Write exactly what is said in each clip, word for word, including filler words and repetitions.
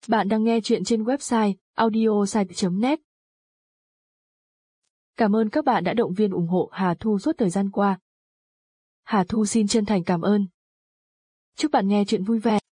Bạn đang nghe chuyện trên website audiosite chấm net. Cảm ơn các bạn đã động viên ủng hộ Hà Thu suốt thời gian qua. Hà Thu xin chân thành cảm ơn. Chúc bạn nghe chuyện vui vẻ.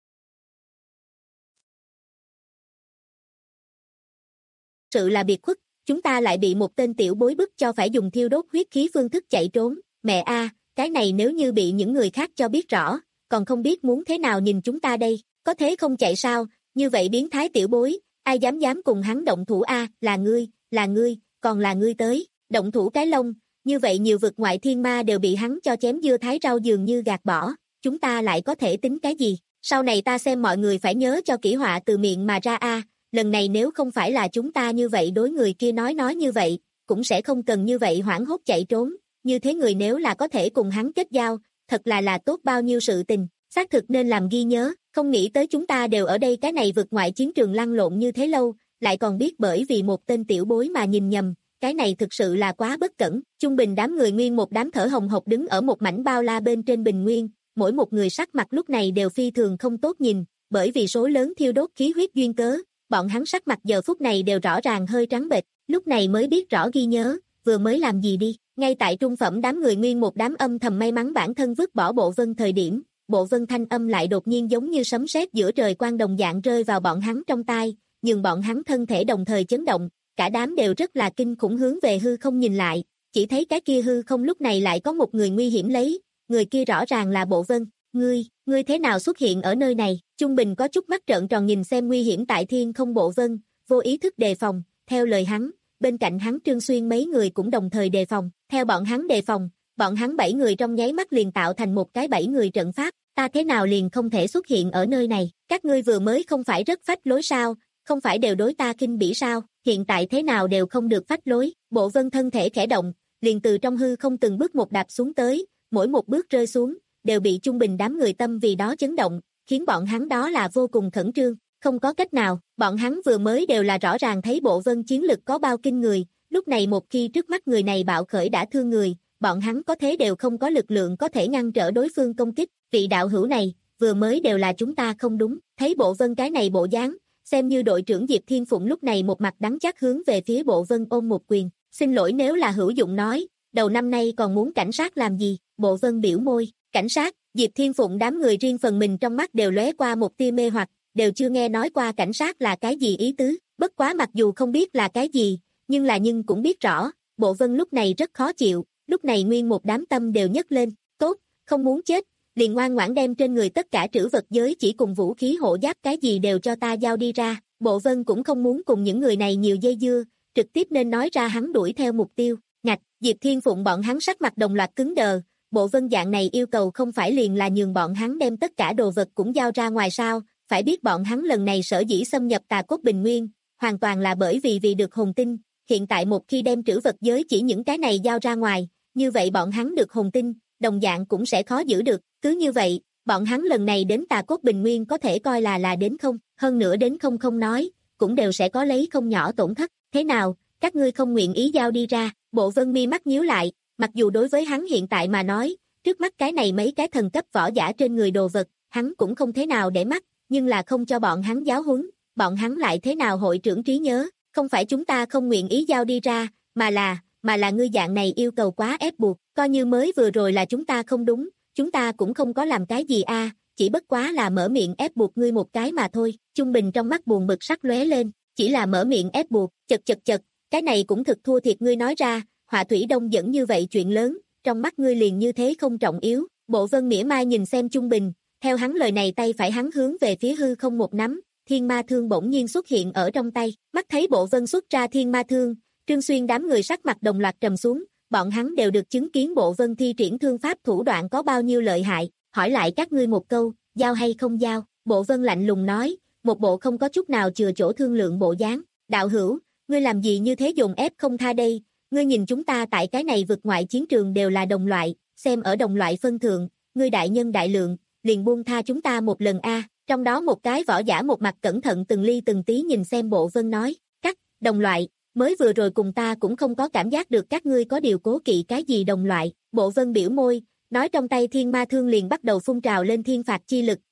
Sự là biệt khuất, chúng ta lại bị một tên tiểu bối bức cho phải dùng thiêu đốt huyết khí phương thức chạy trốn. Mẹ a, cái này nếu như bị những người khác cho biết rõ, còn không biết muốn thế nào nhìn chúng ta đây, có thế không chạy sao? Như vậy biến thái tiểu bối, ai dám dám cùng hắn động thủ a, là ngươi, là ngươi, còn là ngươi tới, động thủ cái lông, như vậy nhiều vực ngoại thiên ma đều bị hắn cho chém dưa thái rau dường như gạt bỏ, chúng ta lại có thể tính cái gì? Sau này ta xem mọi người phải nhớ cho kỹ họa từ miệng mà ra a, lần này nếu không phải là chúng ta như vậy đối người kia nói nói như vậy, cũng sẽ không cần như vậy hoảng hốt chạy trốn, như thế người nếu là có thể cùng hắn kết giao, thật là là tốt bao nhiêu sự tình, xác thực nên làm ghi nhớ. Không nghĩ tới chúng ta đều ở đây cái này vượt ngoại chiến trường lăn lộn như thế lâu, lại còn biết bởi vì một tên tiểu bối mà nhìn nhầm, cái này thực sự là quá bất cẩn. Trung bình đám người nguyên một đám thở hồng hộc đứng ở một mảnh bao la bên trên bình nguyên, mỗi một người sắc mặt lúc này đều phi thường không tốt nhìn, bởi vì số lớn thiêu đốt khí huyết duyên cớ, bọn hắn sắc mặt giờ phút này đều rõ ràng hơi trắng bệch, lúc này mới biết rõ ghi nhớ, vừa mới làm gì đi. Ngay tại trung phẩm đám người nguyên một đám âm thầm may mắn bản thân vứt bỏ Bộ Vân thời điểm, Bộ Vân thanh âm lại đột nhiên giống như sấm sét giữa trời quang đồng dạng rơi vào bọn hắn trong tai, nhưng bọn hắn thân thể đồng thời chấn động, cả đám đều rất là kinh khủng hướng về hư không nhìn lại, chỉ thấy cái kia hư không lúc này lại có một người nguy hiểm lấy, người kia rõ ràng là Bộ Vân. Ngươi, ngươi thế nào xuất hiện ở nơi này? Trung Bình có chút mắt trợn tròn nhìn xem nguy hiểm tại thiên không Bộ Vân, vô ý thức đề phòng, theo lời hắn, bên cạnh hắn Trương Xuyên mấy người cũng đồng thời đề phòng, theo bọn hắn đề phòng, bọn hắn bảy người trong nháy mắt liền tạo thành một cái bảy người trận pháp, ta thế nào liền không thể xuất hiện ở nơi này, các ngươi vừa mới không phải rất phách lối sao, không phải đều đối ta khinh bỉ sao, hiện tại thế nào đều không được phách lối. Bộ Vân thân thể khẽ động, liền từ trong hư không từng bước một đạp xuống tới, mỗi một bước rơi xuống, đều bị Trung Bình đám người tâm vì đó chấn động, khiến bọn hắn đó là vô cùng khẩn trương, không có cách nào, bọn hắn vừa mới đều là rõ ràng thấy Bộ Vân chiến lực có bao kinh người, lúc này một khi trước mắt người này bạo khởi đã thương người, bọn hắn có thế đều không có lực lượng có thể ngăn trở đối phương công kích, vị đạo hữu này, vừa mới đều là chúng ta không đúng, thấy Bộ Vân cái này bộ dáng, xem như đội trưởng Diệp Thiên Phụng lúc này một mặt đắng chát hướng về phía Bộ Vân ôm một quyền, xin lỗi nếu là hữu dụng nói, đầu năm nay còn muốn cảnh sát làm gì, Bộ Vân biểu môi, cảnh sát, Diệp Thiên Phụng đám người riêng phần mình trong mắt đều lóe qua một tia mê hoặc, đều chưa nghe nói qua cảnh sát là cái gì ý tứ, bất quá mặc dù không biết là cái gì, nhưng là nhưng cũng biết rõ, Bộ Vân lúc này rất khó chịu, lúc này nguyên một đám tâm đều nhấc lên, tốt, không muốn chết, liền ngoan ngoãn đem trên người tất cả trữ vật giới chỉ cùng vũ khí hộ giáp cái gì đều cho ta giao đi ra. Bộ Vân cũng không muốn cùng những người này nhiều dây dưa, trực tiếp nên nói ra hắn đuổi theo mục tiêu. Ngạch, Diệp Thiên Phụng bọn hắn sắc mặt đồng loạt cứng đờ, Bộ Vân dạng này yêu cầu không phải liền là nhường bọn hắn đem tất cả đồ vật cũng giao ra ngoài sao, phải biết bọn hắn lần này sở dĩ xâm nhập Tà Cốt Bình Nguyên, hoàn toàn là bởi vì vì được hồn tinh, hiện tại một khi đem trữ vật giới chỉ những cái này giao ra ngoài, như vậy bọn hắn được hồn tinh, đồng dạng cũng sẽ khó giữ được, cứ như vậy, bọn hắn lần này đến Tà Cốt Bình Nguyên có thể coi là là đến không, hơn nữa đến không không nói, cũng đều sẽ có lấy không nhỏ tổn thất, thế nào, các ngươi không nguyện ý giao đi ra, Bộ Vân mi mắt nhíu lại, mặc dù đối với hắn hiện tại mà nói, trước mắt cái này mấy cái thần cấp võ giả trên người đồ vật, hắn cũng không thế nào để mắt, nhưng là không cho bọn hắn giáo huấn, bọn hắn lại thế nào hội trưởng trí nhớ, không phải chúng ta không nguyện ý giao đi ra, mà là, mà là ngươi dạng này yêu cầu quá ép buộc, coi như mới vừa rồi là chúng ta không đúng, chúng ta cũng không có làm cái gì a, chỉ bất quá là mở miệng ép buộc ngươi một cái mà thôi. Trung Bình trong mắt buồn bực sắc lóe lên, chỉ là mở miệng ép buộc, chật chật chật, cái này cũng thực thua thiệt ngươi nói ra, Họa Thủy Đông dẫn như vậy chuyện lớn, trong mắt ngươi liền như thế không trọng yếu. Bộ Vân mỉa mai nhìn xem Trung Bình, theo hắn lời này tay phải hắn hướng về phía hư không một nắm, thiên ma thương bỗng nhiên xuất hiện ở trong tay, mắt thấy Bộ Vân xuất ra thiên ma thương, Trương Xuyên đám người sắc mặt đồng loạt trầm xuống, bọn hắn đều được chứng kiến Bộ Vân thi triển thương pháp thủ đoạn có bao nhiêu lợi hại, hỏi lại các ngươi một câu, giao hay không giao, Bộ Vân lạnh lùng nói, một bộ không có chút nào chừa chỗ thương lượng bộ dáng, đạo hữu, ngươi làm gì như thế dồn ép không tha đây, ngươi nhìn chúng ta tại cái này vượt ngoại chiến trường đều là đồng loại, xem ở đồng loại phân thượng, ngươi đại nhân đại lượng, liền buông tha chúng ta một lần a. Trong đó một cái võ giả một mặt cẩn thận từng ly từng tí nhìn xem Bộ Vân nói, cắt, đồng loại, mới vừa rồi cùng ta cũng không có cảm giác được các ngươi có điều cố kỵ cái gì đồng loại. Bộ Vân biểu môi, nói trong tay thiên ma thương liền bắt đầu phun trào lên thiên phạt chi lực,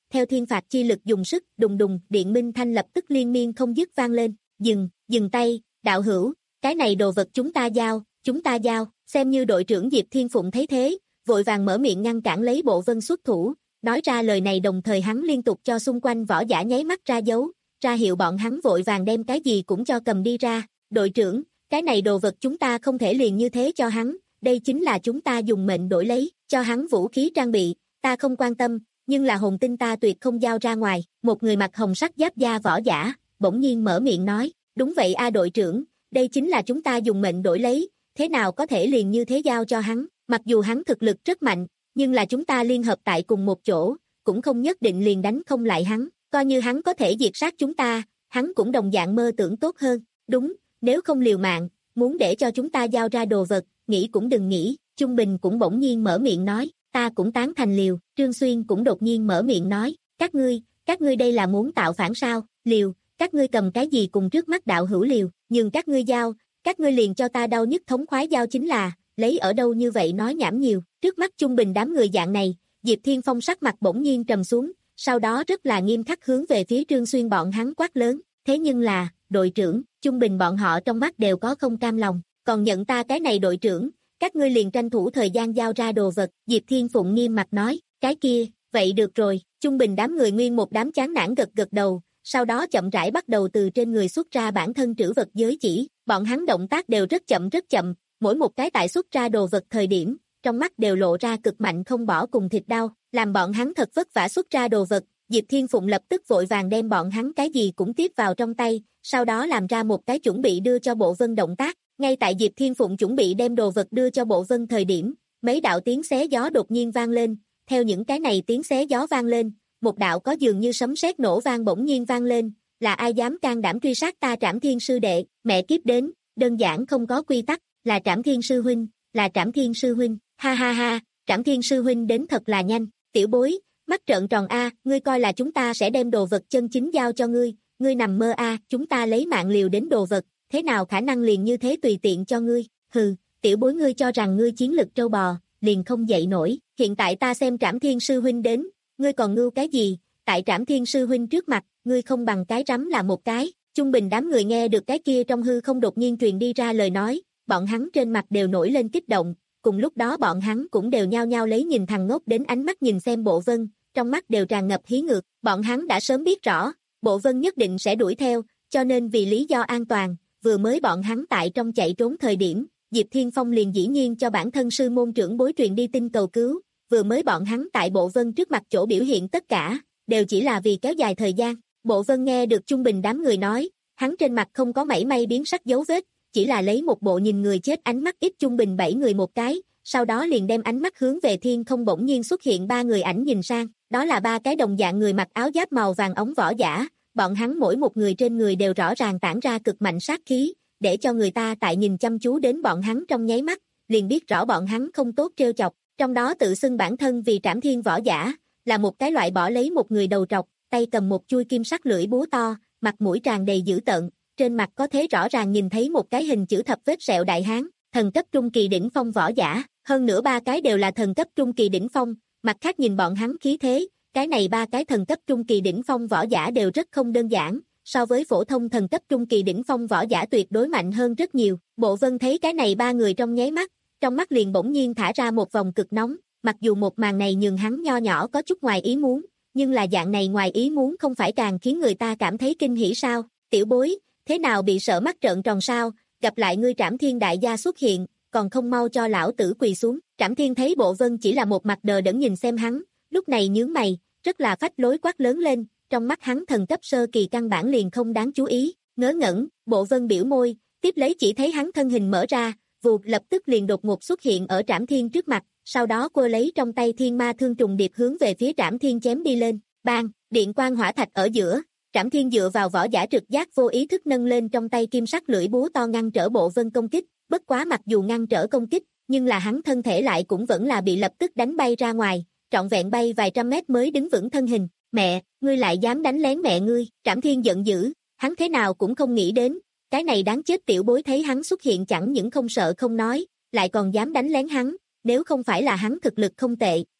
theo thiên phạt chi lực dùng sức, đùng đùng, điện minh thanh lập tức liên miên không dứt vang lên. Dừng, dừng tay, đạo hữu, cái này đồ vật chúng ta giao, chúng ta giao, xem như đội trưởng Diệp Thiên Phụng thấy thế, vội vàng mở miệng ngăn cản lấy Bộ Vân xuất thủ, nói ra lời này đồng thời hắn liên tục cho xung quanh võ giả nháy mắt ra dấu, ra hiệu bọn hắn vội vàng đem cái gì cũng cho cầm đi ra. Đội trưởng, cái này đồ vật chúng ta không thể liền như thế cho hắn, đây chính là chúng ta dùng mệnh đổi lấy, cho hắn vũ khí trang bị, ta không quan tâm, nhưng là hồn tinh ta tuyệt không giao ra ngoài. Một người mặc hồng sắc giáp da võ giả, bỗng nhiên mở miệng nói, đúng vậy a đội trưởng, đây chính là chúng ta dùng mệnh đổi lấy, thế nào có thể liền như thế giao cho hắn, mặc dù hắn thực lực rất mạnh, nhưng là chúng ta liên hợp tại cùng một chỗ, cũng không nhất định liền đánh không lại hắn, coi như hắn có thể diệt sát chúng ta, hắn cũng đồng dạng mơ tưởng tốt hơn, đúng, nếu không liều mạng, muốn để cho chúng ta giao ra đồ vật, nghĩ cũng đừng nghĩ. Trung Bình cũng bỗng nhiên mở miệng nói, ta cũng tán thành liều. Trương Xuyên cũng đột nhiên mở miệng nói, các ngươi, các ngươi đây là muốn tạo phản sao, liều, các ngươi cầm cái gì cùng trước mắt đạo hữu liều, nhưng các ngươi giao, các ngươi liền cho ta đau nhất thống khoái giao chính là, lấy ở đâu như vậy nói nhảm nhiều. Trước mắt Trung Bình đám người dạng này, Diệp Thiên Phong sắc mặt bỗng nhiên trầm xuống, sau đó rất là nghiêm khắc hướng về phía Trương Xuyên bọn hắn quát lớn, thế nhưng là, đội trưởng, Trung Bình bọn họ trong mắt đều có không cam lòng, còn nhận ta cái này đội trưởng, các ngươi liền tranh thủ thời gian giao ra đồ vật. Diệp Thiên Phụng nghiêm mặt nói, cái kia, vậy được rồi. Trung Bình đám người nguyên một đám chán nản gật gật đầu, sau đó chậm rãi bắt đầu từ trên người xuất ra bản thân trữ vật giới chỉ, bọn hắn động tác đều rất chậm rất chậm, mỗi một cái tại xuất ra đồ vật thời điểm, trong mắt đều lộ ra cực mạnh không bỏ cùng thịt đau, làm bọn hắn thật vất vả xuất ra đồ vật. Diệp Thiên Phụng lập tức vội vàng đem bọn hắn cái gì cũng tiếp vào trong tay, sau đó làm ra một cái chuẩn bị đưa cho Bộ Vân động tác. Ngay tại Diệp Thiên Phụng chuẩn bị đem đồ vật đưa cho Bộ Vân thời điểm, mấy đạo tiếng xé gió đột nhiên vang lên, theo những cái này tiếng xé gió vang lên, một đạo có dường như sấm sét nổ vang bỗng nhiên vang lên, là ai dám can đảm truy sát ta Trảm Thiên sư đệ, mẹ kiếp đến, đơn giản không có quy tắc, là Trảm Thiên sư huynh, là Trảm Thiên sư huynh, ha ha ha, Trảm Thiên sư huynh đến thật là nhanh, tiểu bối, mắt trợn tròn a, ngươi coi là chúng ta sẽ đem đồ vật chân chính giao cho ngươi, ngươi nằm mơ a, chúng ta lấy mạng liều đến đồ vật, thế nào khả năng liền như thế tùy tiện cho ngươi, hừ, tiểu bối ngươi cho rằng ngươi chiến lực trâu bò, liền không dậy nổi, hiện tại ta xem Trảm Thiên sư huynh đến, ngươi còn ngưu cái gì, tại Trảm Thiên sư huynh trước mặt, ngươi không bằng cái rắm là một cái. Trung Bình đám người nghe được cái kia trong hư không đột nhiên truyền đi ra lời nói, bọn hắn trên mặt đều nổi lên kích động, cùng lúc đó bọn hắn cũng đều nhao nhao lấy nhìn thằng ngốc đến ánh mắt nhìn xem Bộ Vân, trong mắt đều tràn ngập hí ngược, bọn hắn đã sớm biết rõ, Bộ Vân nhất định sẽ đuổi theo, cho nên vì lý do an toàn, vừa mới bọn hắn tại trong chạy trốn thời điểm, Diệp Thiên Phong liền dĩ nhiên cho bản thân sư môn trưởng bối truyền đi tin cầu cứu, vừa mới bọn hắn tại Bộ Vân trước mặt chỗ biểu hiện tất cả, đều chỉ là vì kéo dài thời gian. Bộ Vân nghe được Trung Bình đám người nói, hắn trên mặt không có mảy may biến sắc dấu vết, chỉ là lấy một bộ nhìn người chết ánh mắt ít Trung Bình bảy người một cái, sau đó liền đem ánh mắt hướng về thiên không, bỗng nhiên xuất hiện ba người ảnh nhìn sang, đó là ba cái đồng dạng người mặc áo giáp màu vàng ống võ giả, bọn hắn mỗi một người trên người đều rõ ràng tản ra cực mạnh sát khí, để cho người ta tại nhìn chăm chú đến bọn hắn trong nháy mắt, liền biết rõ bọn hắn không tốt trêu chọc, trong đó tự xưng bản thân vì Trảm Thiên võ giả, là một cái loại bỏ lấy một người đầu trọc, tay cầm một chuôi kim sắc lưỡi búa to, mặt mũi tràn đầy dữ tợn, trên mặt có thể rõ ràng nhìn thấy một cái hình chữ thập vết sẹo đại hán, thần cấp trung kỳ đỉnh phong võ giả, hơn nữa ba cái đều là thần cấp trung kỳ đỉnh phong, mặt khác nhìn bọn hắn khí thế, cái này ba cái thần cấp trung kỳ đỉnh phong võ giả đều rất không đơn giản, so với phổ thông thần cấp trung kỳ đỉnh phong võ giả tuyệt đối mạnh hơn rất nhiều. Bộ Vân thấy cái này ba người trong nháy mắt, trong mắt liền bỗng nhiên thả ra một vòng cực nóng, mặc dù một màn này nhường hắn nho nhỏ có chút ngoài ý muốn, nhưng là dạng này ngoài ý muốn không phải càng khiến người ta cảm thấy kinh hỉ sao? Tiểu bối, thế nào bị sợ mắt trợn tròn sao? Gặp lại ngươi Trảm Thiên đại gia xuất hiện, còn không mau cho lão tử quỳ xuống. Trảm Thiên thấy Bộ Vân chỉ là một mặt đờ đẫn nhìn xem hắn, lúc này nhướng mày, rất là phách lối quát lớn lên, trong mắt hắn thần cấp sơ kỳ căn bản liền không đáng chú ý, ngớ ngẩn. Bộ Vân biểu môi, tiếp lấy chỉ thấy hắn thân hình mở ra, vụt lập tức liền đột ngột xuất hiện ở Trảm Thiên trước mặt, sau đó cô lấy trong tay thiên ma thương trùng điệp hướng về phía Trảm Thiên chém đi lên, bang, điện quang hỏa thạch ở giữa, Trảm Thiên dựa vào võ giả trực giác vô ý thức nâng lên trong tay kim sắc lưỡi búa to ngăn trở Bộ Vân công kích, bất quá mặc dù ngăn trở công kích, nhưng là hắn thân thể lại cũng vẫn là bị lập tức đánh bay ra ngoài, trọn vẹn bay vài trăm mét mới đứng vững thân hình. Mẹ, ngươi lại dám đánh lén mẹ ngươi? Trảm Thiên giận dữ, hắn thế nào cũng không nghĩ đến, cái này đáng chết tiểu bối thấy hắn xuất hiện chẳng những không sợ không nói, lại còn dám đánh lén hắn, nếu không phải là hắn thực lực không tệ,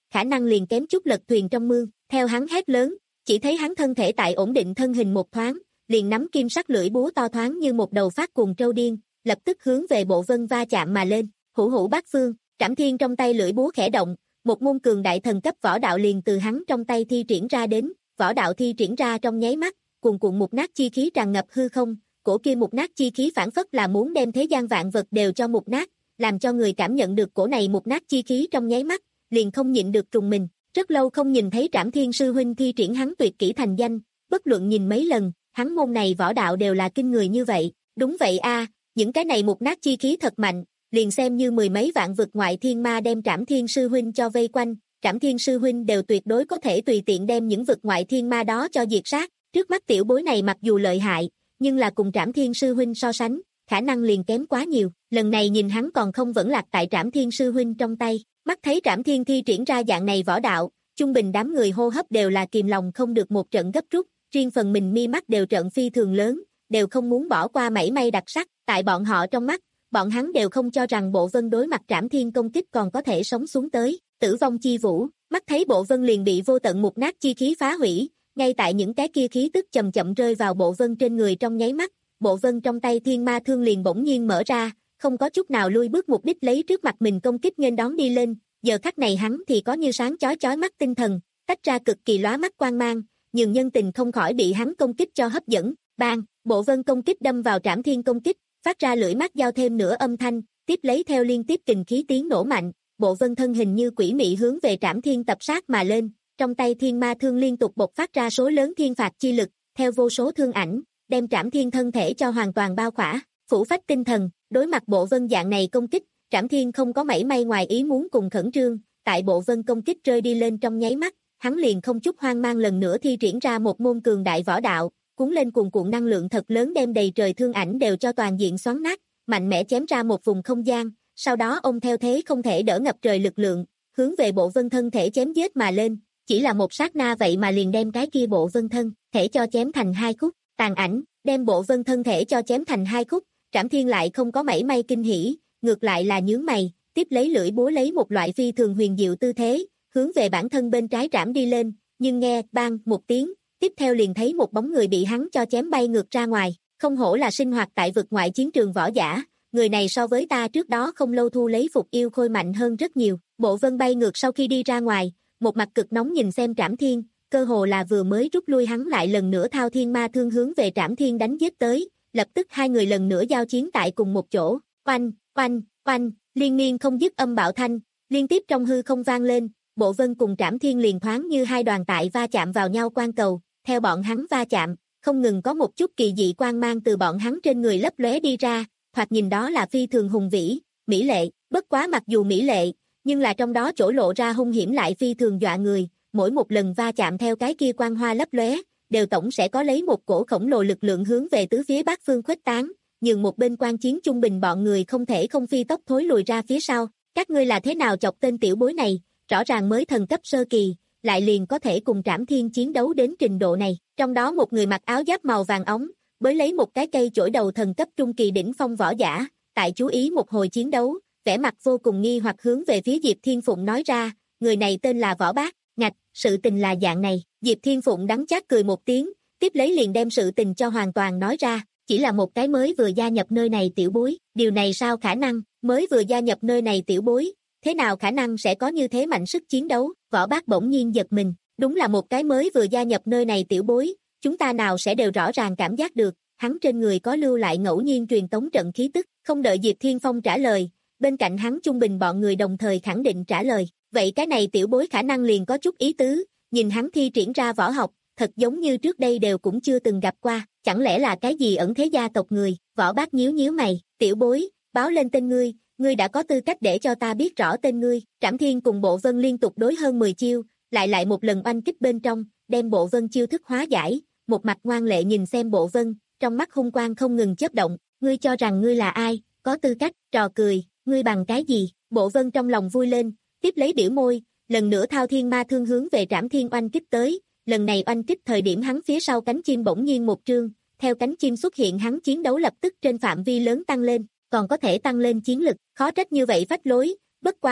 khả năng liền kém chút lật thuyền trong mương, theo hắn hét lớn, chỉ thấy hắn thân thể tại ổn định thân hình một thoáng, liền nắm kim sắc lưỡi búa to thoáng như một đầu phát cuồng trâu điên, lập tức hướng về Bộ Vân va chạm mà lên, hữu hữu bát phương, Trảm Thiên trong tay lưỡi búa khẽ động, một môn cường đại thần cấp võ đạo liền từ hắn trong tay thi triển ra đến, võ đạo thi triển ra trong nháy mắt, cuồn cuộn mục nát chi khí tràn ngập hư không, cổ kia mục nát chi khí phản phất là muốn đem thế gian vạn vật đều cho mục nát, làm cho người cảm nhận được cổ này mục nát chi khí trong nháy mắt, liền không nhịn được trùng mình. Rất lâu không nhìn thấy Trảm Thiên sư huynh thi triển hắn tuyệt kỹ thành danh, bất luận nhìn mấy lần, hắn môn này võ đạo đều là kinh người như vậy. Đúng vậy a, những cái này mục nát chi khí thật mạnh, liền xem như mười mấy vạn vực ngoại thiên ma đem Trảm Thiên sư huynh cho vây quanh, Trảm Thiên sư huynh đều tuyệt đối có thể tùy tiện đem những vực ngoại thiên ma đó cho diệt sát. Trước mắt tiểu bối này mặc dù lợi hại, nhưng là cùng Trảm Thiên sư huynh so sánh, khả năng liền kém quá nhiều. Lần này nhìn hắn còn không vẫn lạc tại Trảm Thiên sư huynh trong tay, mắt thấy Trảm Thiên thi triển ra dạng này võ đạo, trung bình đám người hô hấp đều là kìm lòng không được một trận gấp rút, riêng phần mình mi mắt đều trận phi thường lớn, đều không muốn bỏ qua mảy may đặc sắc, tại bọn họ trong mắt, bọn hắn đều không cho rằng Bộ Vân đối mặt Trảm Thiên công kích còn có thể sống xuống tới. Tử vong chi vũ, mắt thấy Bộ Vân liền bị vô tận mục nát chi khí phá hủy, ngay tại những cái kia khí tức chậm chậm rơi vào Bộ Vân trên người trong nháy mắt, Bộ Vân trong tay thiên ma thương liền bỗng nhiên mở ra, không có chút nào lui bước, mục đích lấy trước mặt mình công kích nghênh đón đi lên. Giờ khắc này hắn thì có như sáng chói chói mắt tinh thần, tách ra cực kỳ lóa mắt quang mang, nhường nhân tình không khỏi bị hắn công kích cho hấp dẫn. Bang, Bộ Vân công kích đâm vào Trảm Thiên công kích, phát ra lưỡi mắt giao thêm nửa âm thanh, tiếp lấy theo liên tiếp kình khí tiếng nổ mạnh, Bộ Vân thân hình như quỷ mị hướng về Trảm Thiên tập sát mà lên, trong tay thiên ma thương liên tục bộc phát ra số lớn thiên phạt chi lực, theo vô số thương ảnh, đem Trảm Thiên thân thể cho hoàn toàn bao khỏa, phủ phách tinh thần. Đối mặt Bộ Vân dạng này công kích, Trảm Thiên không có mảy may ngoài ý muốn cùng khẩn trương, tại Bộ Vân công kích rơi đi lên trong nháy mắt, hắn liền không chút hoang mang lần nữa thi triển ra một môn cường đại võ đạo, cuốn lên cuồn cuộn năng lượng thật lớn đem đầy trời thương ảnh đều cho toàn diện xoắn nát, mạnh mẽ chém ra một vùng không gian, sau đó ông theo thế không thể đỡ ngập trời lực lượng, hướng về Bộ Vân thân thể chém giết mà lên, chỉ là một sát na vậy mà liền đem cái kia Bộ Vân thân thể cho chém thành hai khúc, tàn ảnh, đem Bộ Vân thân thể cho chém thành hai khúc, Trảm Thiên lại không có mảy may kinh hỉ, ngược lại là nhướng mày, tiếp lấy lưỡi búa lấy một loại phi thường huyền diệu tư thế, hướng về bản thân bên trái trảm đi lên, nhưng nghe bang một tiếng, tiếp theo liền thấy một bóng người bị hắn cho chém bay ngược ra ngoài, không hổ là sinh hoạt tại vực ngoại chiến trường võ giả, người này so với ta trước đó không lâu thu lấy phục yêu khôi mạnh hơn rất nhiều. Bộ Vân bay ngược sau khi đi ra ngoài, một mặt cực nóng nhìn xem Trảm Thiên, cơ hồ là vừa mới rút lui hắn lại lần nữa thao thiên ma thương hướng về Trảm Thiên đánh giết tới, lập tức hai người lần nữa giao chiến tại cùng một chỗ, oanh, oanh, oanh, liên miên không dứt âm bạo thanh, liên tiếp trong hư không vang lên, Bộ Vân cùng Trảm Thiên liền thoáng như hai đoàn tại va chạm vào nhau quan cầu, theo bọn hắn va chạm, không ngừng có một chút kỳ dị quang mang từ bọn hắn trên người lấp lóe đi ra, thoạt nhìn đó là phi thường hùng vĩ, mỹ lệ, bất quá mặc dù mỹ lệ, nhưng là trong đó chỗ lộ ra hung hiểm lại phi thường dọa người, mỗi một lần va chạm theo cái kia quang hoa lấp lóe, đều tổng sẽ có lấy một cổ khổng lồ lực lượng hướng về tứ phía bát phương khuếch tán, nhường một bên quan chiến trung bình bọn người không thể không phi tốc thối lùi ra phía sau. Các ngươi là thế nào chọc tên tiểu bối này, rõ ràng mới thần cấp sơ kỳ, lại liền có thể cùng Trảm Thiên chiến đấu đến trình độ này. Trong đó một người mặc áo giáp màu vàng ống, bới lấy một cái cây chổi đầu thần cấp trung kỳ đỉnh phong võ giả, tại chú ý một hồi chiến đấu, vẻ mặt vô cùng nghi hoặc hướng về phía Diệp Thiên Phụng nói ra, người này tên là Võ Bác, ngạch, sự tình là dạng này. Diệp Thiên Phụng đắng chát cười một tiếng, tiếp lấy liền đem sự tình cho hoàn toàn nói ra, chỉ là một cái mới vừa gia nhập nơi này tiểu bối, điều này sao khả năng, mới vừa gia nhập nơi này tiểu bối, thế nào khả năng sẽ có như thế mạnh sức chiến đấu. Võ Bác bỗng nhiên giật mình, đúng là một cái mới vừa gia nhập nơi này tiểu bối, chúng ta nào sẽ đều rõ ràng cảm giác được, hắn trên người có lưu lại ngẫu nhiên truyền tống trận khí tức. Không đợi Diệp Thiên Phong trả lời, bên cạnh hắn trung bình bọn người đồng thời khẳng định trả lời, vậy cái này tiểu bối khả năng liền có chút ý tứ, nhìn hắn thi triển ra võ học, thật giống như trước đây đều cũng chưa từng gặp qua, chẳng lẽ là cái gì ẩn thế gia tộc người. Võ Bác nhíu nhíu mày, tiểu bối, báo lên tên ngươi, ngươi đã có tư cách để cho ta biết rõ tên ngươi. Trảm Thiên cùng Bộ Vân liên tục đối hơn mười chiêu, lại lại một lần oanh kích bên trong, đem Bộ Vân chiêu thức hóa giải, một mặt ngoan lệ nhìn xem Bộ Vân, trong mắt hung quang không ngừng chớp động, ngươi cho rằng ngươi là ai, có tư cách, trò cười, ngươi bằng cái gì. Bộ Vân trong lòng vui lên, tiếp lấy biểu môi, lần nữa thao thiên ma thương hướng về Trảm Thiên oanh kích tới, lần này oanh kích thời điểm hắn phía sau cánh chim bỗng nhiên một trương, theo cánh chim xuất hiện hắn chiến đấu lập tức trên phạm vi lớn tăng lên, còn có thể tăng lên chiến lực, khó trách như vậy phách lối, bất quá,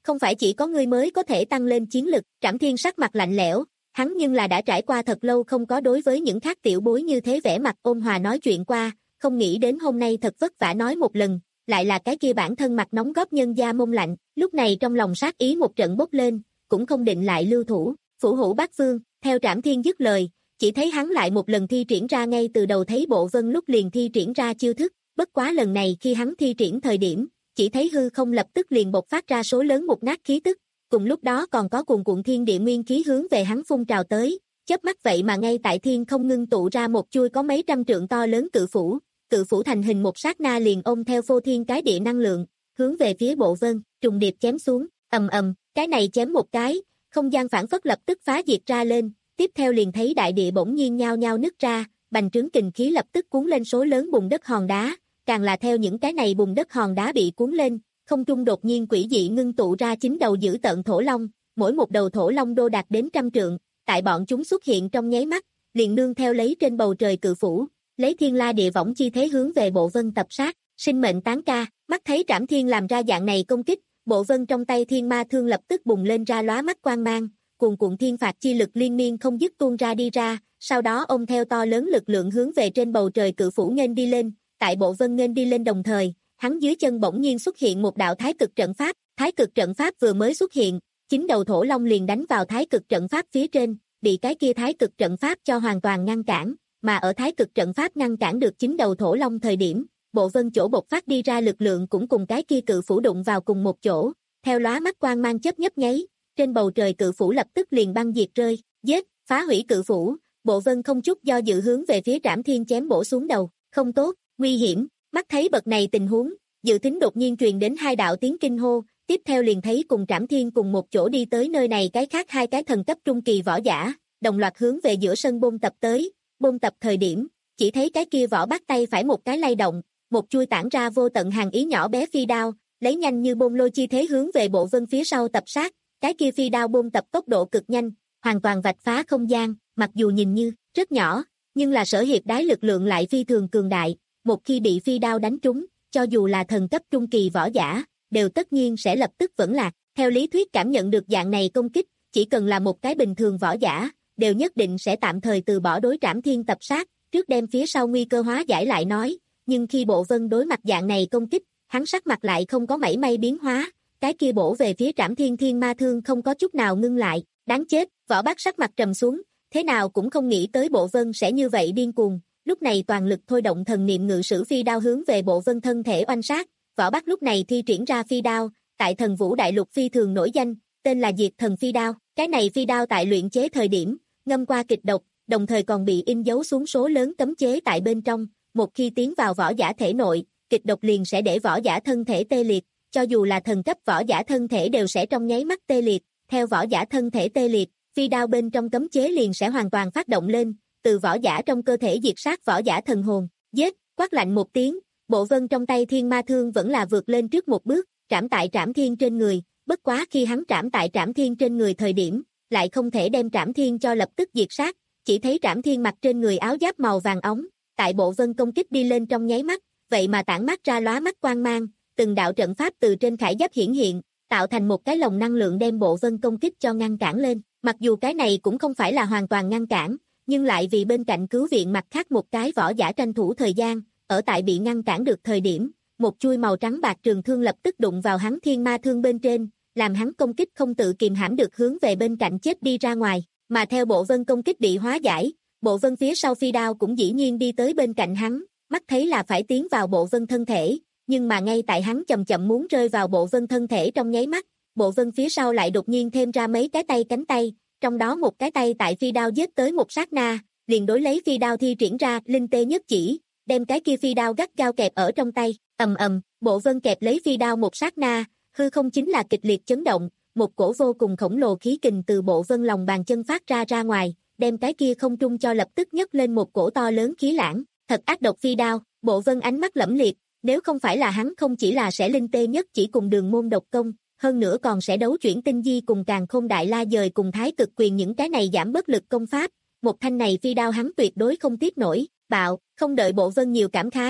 không phải chỉ có ngươi mới có thể tăng lên chiến lực. Trảm Thiên sắc mặt lạnh lẽo, hắn nhưng là đã trải qua thật lâu không có đối với những khác tiểu bối như thế vẻ mặt ôn hòa nói chuyện qua, không nghĩ đến hôm nay thật vất vả nói một lần, lại là cái kia bản thân mặt nóng góp nhân da mông lạnh, lúc này trong lòng sát ý một trận bốc lên, cũng không định lại lưu thủ. Phủ Hữu Bát Vương, theo Trảm Thiên dứt lời, chỉ thấy hắn lại một lần thi triển ra ngay từ đầu thấy Bộ Vân lúc liền thi triển ra chiêu thức, bất quá lần này khi hắn thi triển thời điểm, chỉ thấy hư không lập tức liền bộc phát ra số lớn mục nát khí tức, cùng lúc đó còn có cuồn cuộn thiên địa nguyên khí hướng về hắn phun trào tới, chớp mắt vậy mà ngay tại thiên không ngưng tụ ra một chuôi có mấy trăm trượng to lớn cự phủ, cự phủ thành hình một sát na liền ôm theo phô thiên cái địa năng lượng, hướng về phía Bộ Vân, trùng điệp chém xuống, ầm ầm, cái này chém một cái, không gian phản phất lập tức phá diệt ra lên, tiếp theo liền thấy đại địa bỗng nhiên nhao nhao nứt ra, bành trướng kình khí lập tức cuốn lên số lớn bùn đất hòn đá, càng là theo những cái này bùn đất hòn đá bị cuốn lên, không trung đột nhiên quỷ dị ngưng tụ ra chín đầu dữ tợn thổ long, mỗi một đầu thổ long đô đạt đến trăm trượng, tại bọn chúng xuất hiện trong nháy mắt, liền nương theo lấy trên bầu trời cự phủ, lấy thiên la địa võng chi thế hướng về Bộ Vân tập sát, sinh mệnh tán ca, mắt thấy Trảm Thiên làm ra dạng này công kích, Bộ Vân trong tay thiên ma thương lập tức bùng lên ra lóa mắt quang mang, cuồn cuộn thiên phạt chi lực liên miên không dứt tuôn ra đi ra, sau đó ông theo to lớn lực lượng hướng về trên bầu trời cự phủ nghênh đi lên, tại Bộ Vân nghênh đi lên đồng thời, hắn dưới chân bỗng nhiên xuất hiện một đạo thái cực trận pháp, thái cực trận pháp vừa mới xuất hiện, chín đầu thổ long liền đánh vào thái cực trận pháp phía trên, bị cái kia thái cực trận pháp cho hoàn toàn ngăn cản, mà ở thái cực trận pháp ngăn cản được chín đầu thổ long thời điểm, Bộ Vân chỗ bộc phát đi ra lực lượng cũng cùng cái kia cự phủ đụng vào cùng một chỗ, theo lóa mắt quang mang chớp nhấp nháy, trên bầu trời cự phủ lập tức liền băng diệt rơi, giết, phá hủy cự phủ, Bộ Vân không chút do dự hướng về phía Trảm Thiên chém bổ xuống đầu, không tốt, nguy hiểm, mắt thấy bậc này tình huống, dự tính đột nhiên truyền đến hai đạo tiếng kinh hô, tiếp theo liền thấy cùng Trảm Thiên cùng một chỗ đi tới nơi này cái khác hai cái thần cấp trung kỳ võ giả, đồng loạt hướng về giữa sân bôn tập tới, bôn tập thời điểm, chỉ thấy cái kia võ bắt tay phải một cái lay động, một chui tản ra vô tận hàng ý nhỏ bé phi đao, lấy nhanh như bôn lôi chi thế hướng về Bộ Vân phía sau tập sát, cái kia phi đao bôn tập tốc độ cực nhanh, hoàn toàn vạch phá không gian, mặc dù nhìn như rất nhỏ, nhưng là sở hiệp đái lực lượng lại phi thường cường đại, một khi bị phi đao đánh trúng, cho dù là thần cấp trung kỳ võ giả, đều tất nhiên sẽ lập tức vẫn lạc. Theo lý thuyết cảm nhận được dạng này công kích, chỉ cần là một cái bình thường võ giả, đều nhất định sẽ tạm thời từ bỏ đối Trảm Thiên tập sát, trước đem phía sau nguy cơ hóa giải lại nói, nhưng khi Bộ Vân đối mặt dạng này công kích, hắn sắc mặt lại không có mảy may biến hóa, cái kia bổ về phía Trảm Thiên thiên ma thương không có chút nào ngưng lại, đáng chết, Võ Bác sắc mặt trầm xuống, thế nào cũng không nghĩ tới Bộ Vân sẽ như vậy điên cuồng, lúc này toàn lực thôi động thần niệm ngự sử phi đao hướng về Bộ Vân thân thể oanh sát, Võ Bác lúc này thi triển ra phi đao, tại Thần Vũ Đại Lục phi thường nổi danh, tên là Diệt Thần phi đao, cái này phi đao tại luyện chế thời điểm, ngâm qua kịch độc, đồng thời còn bị in dấu xuống số lớn cấm chế tại bên trong, một khi tiến vào võ giả thể nội, kịch độc liền sẽ để võ giả thân thể tê liệt, cho dù là thần cấp võ giả thân thể đều sẽ trong nháy mắt tê liệt, theo võ giả thân thể tê liệt, phi đao bên trong cấm chế liền sẽ hoàn toàn phát động lên, từ võ giả trong cơ thể diệt sát võ giả thần hồn, giết, quát lạnh một tiếng, Bộ Vân trong tay thiên ma thương vẫn là vượt lên trước một bước, trảm tại Trảm Thiên trên người, bất quá khi hắn trảm tại Trảm Thiên trên người thời điểm, lại không thể đem Trảm Thiên cho lập tức diệt sát, chỉ thấy Trảm Thiên mặc trên người áo giáp màu vàng óng, tại Bộ Vân công kích đi lên trong nháy mắt, vậy mà tản mát ra lóa mắt quang mang, từng đạo trận pháp từ trên khải giáp hiển hiện, tạo thành một cái lồng năng lượng đem Bộ Vân công kích cho ngăn cản lên, mặc dù cái này cũng không phải là hoàn toàn ngăn cản, nhưng lại vì bên cạnh cứu viện mặt khác một cái võ giả tranh thủ thời gian, ở tại bị ngăn cản được thời điểm, một chuôi màu trắng bạc trường thương lập tức đụng vào hắn thiên ma thương bên trên, làm hắn công kích không tự kìm hãm được hướng về bên cạnh chết đi ra ngoài, mà theo Bộ Vân công kích bị hóa giải, Bộ Vân phía sau phi đao cũng dĩ nhiên đi tới bên cạnh hắn, mắt thấy là phải tiến vào Bộ Vân thân thể, nhưng mà ngay tại hắn chậm chậm muốn rơi vào Bộ Vân thân thể trong nháy mắt, Bộ Vân phía sau lại đột nhiên thêm ra mấy cái tay cánh tay, trong đó một cái tay tại phi đao giết tới một sát na, liền đối lấy phi đao thi triển ra linh tê nhất chỉ, đem cái kia phi đao gắt gao kẹp ở trong tay, ầm ầm, Bộ Vân kẹp lấy phi đao một sát na, hư không chính là kịch liệt chấn động, một cổ vô cùng khổng lồ khí kình từ Bộ Vân lòng bàn chân phát ra ra ngoài, đem cái kia không trung cho lập tức nhấc lên một cổ to lớn khí lãng, thật ác độc phi đao, Bộ Vân ánh mắt lẫm liệt, nếu không phải là hắn không chỉ là sẽ linh tê nhất chỉ cùng đường môn độc công, hơn nữa còn sẽ đấu chuyển tinh di cùng càn khôn đại la dời cùng thái cực quyền những cái này giảm bớt lực công pháp, một thanh này phi đao hắn tuyệt đối không tiếp nổi, bạo, không đợi Bộ Vân nhiều cảm khái,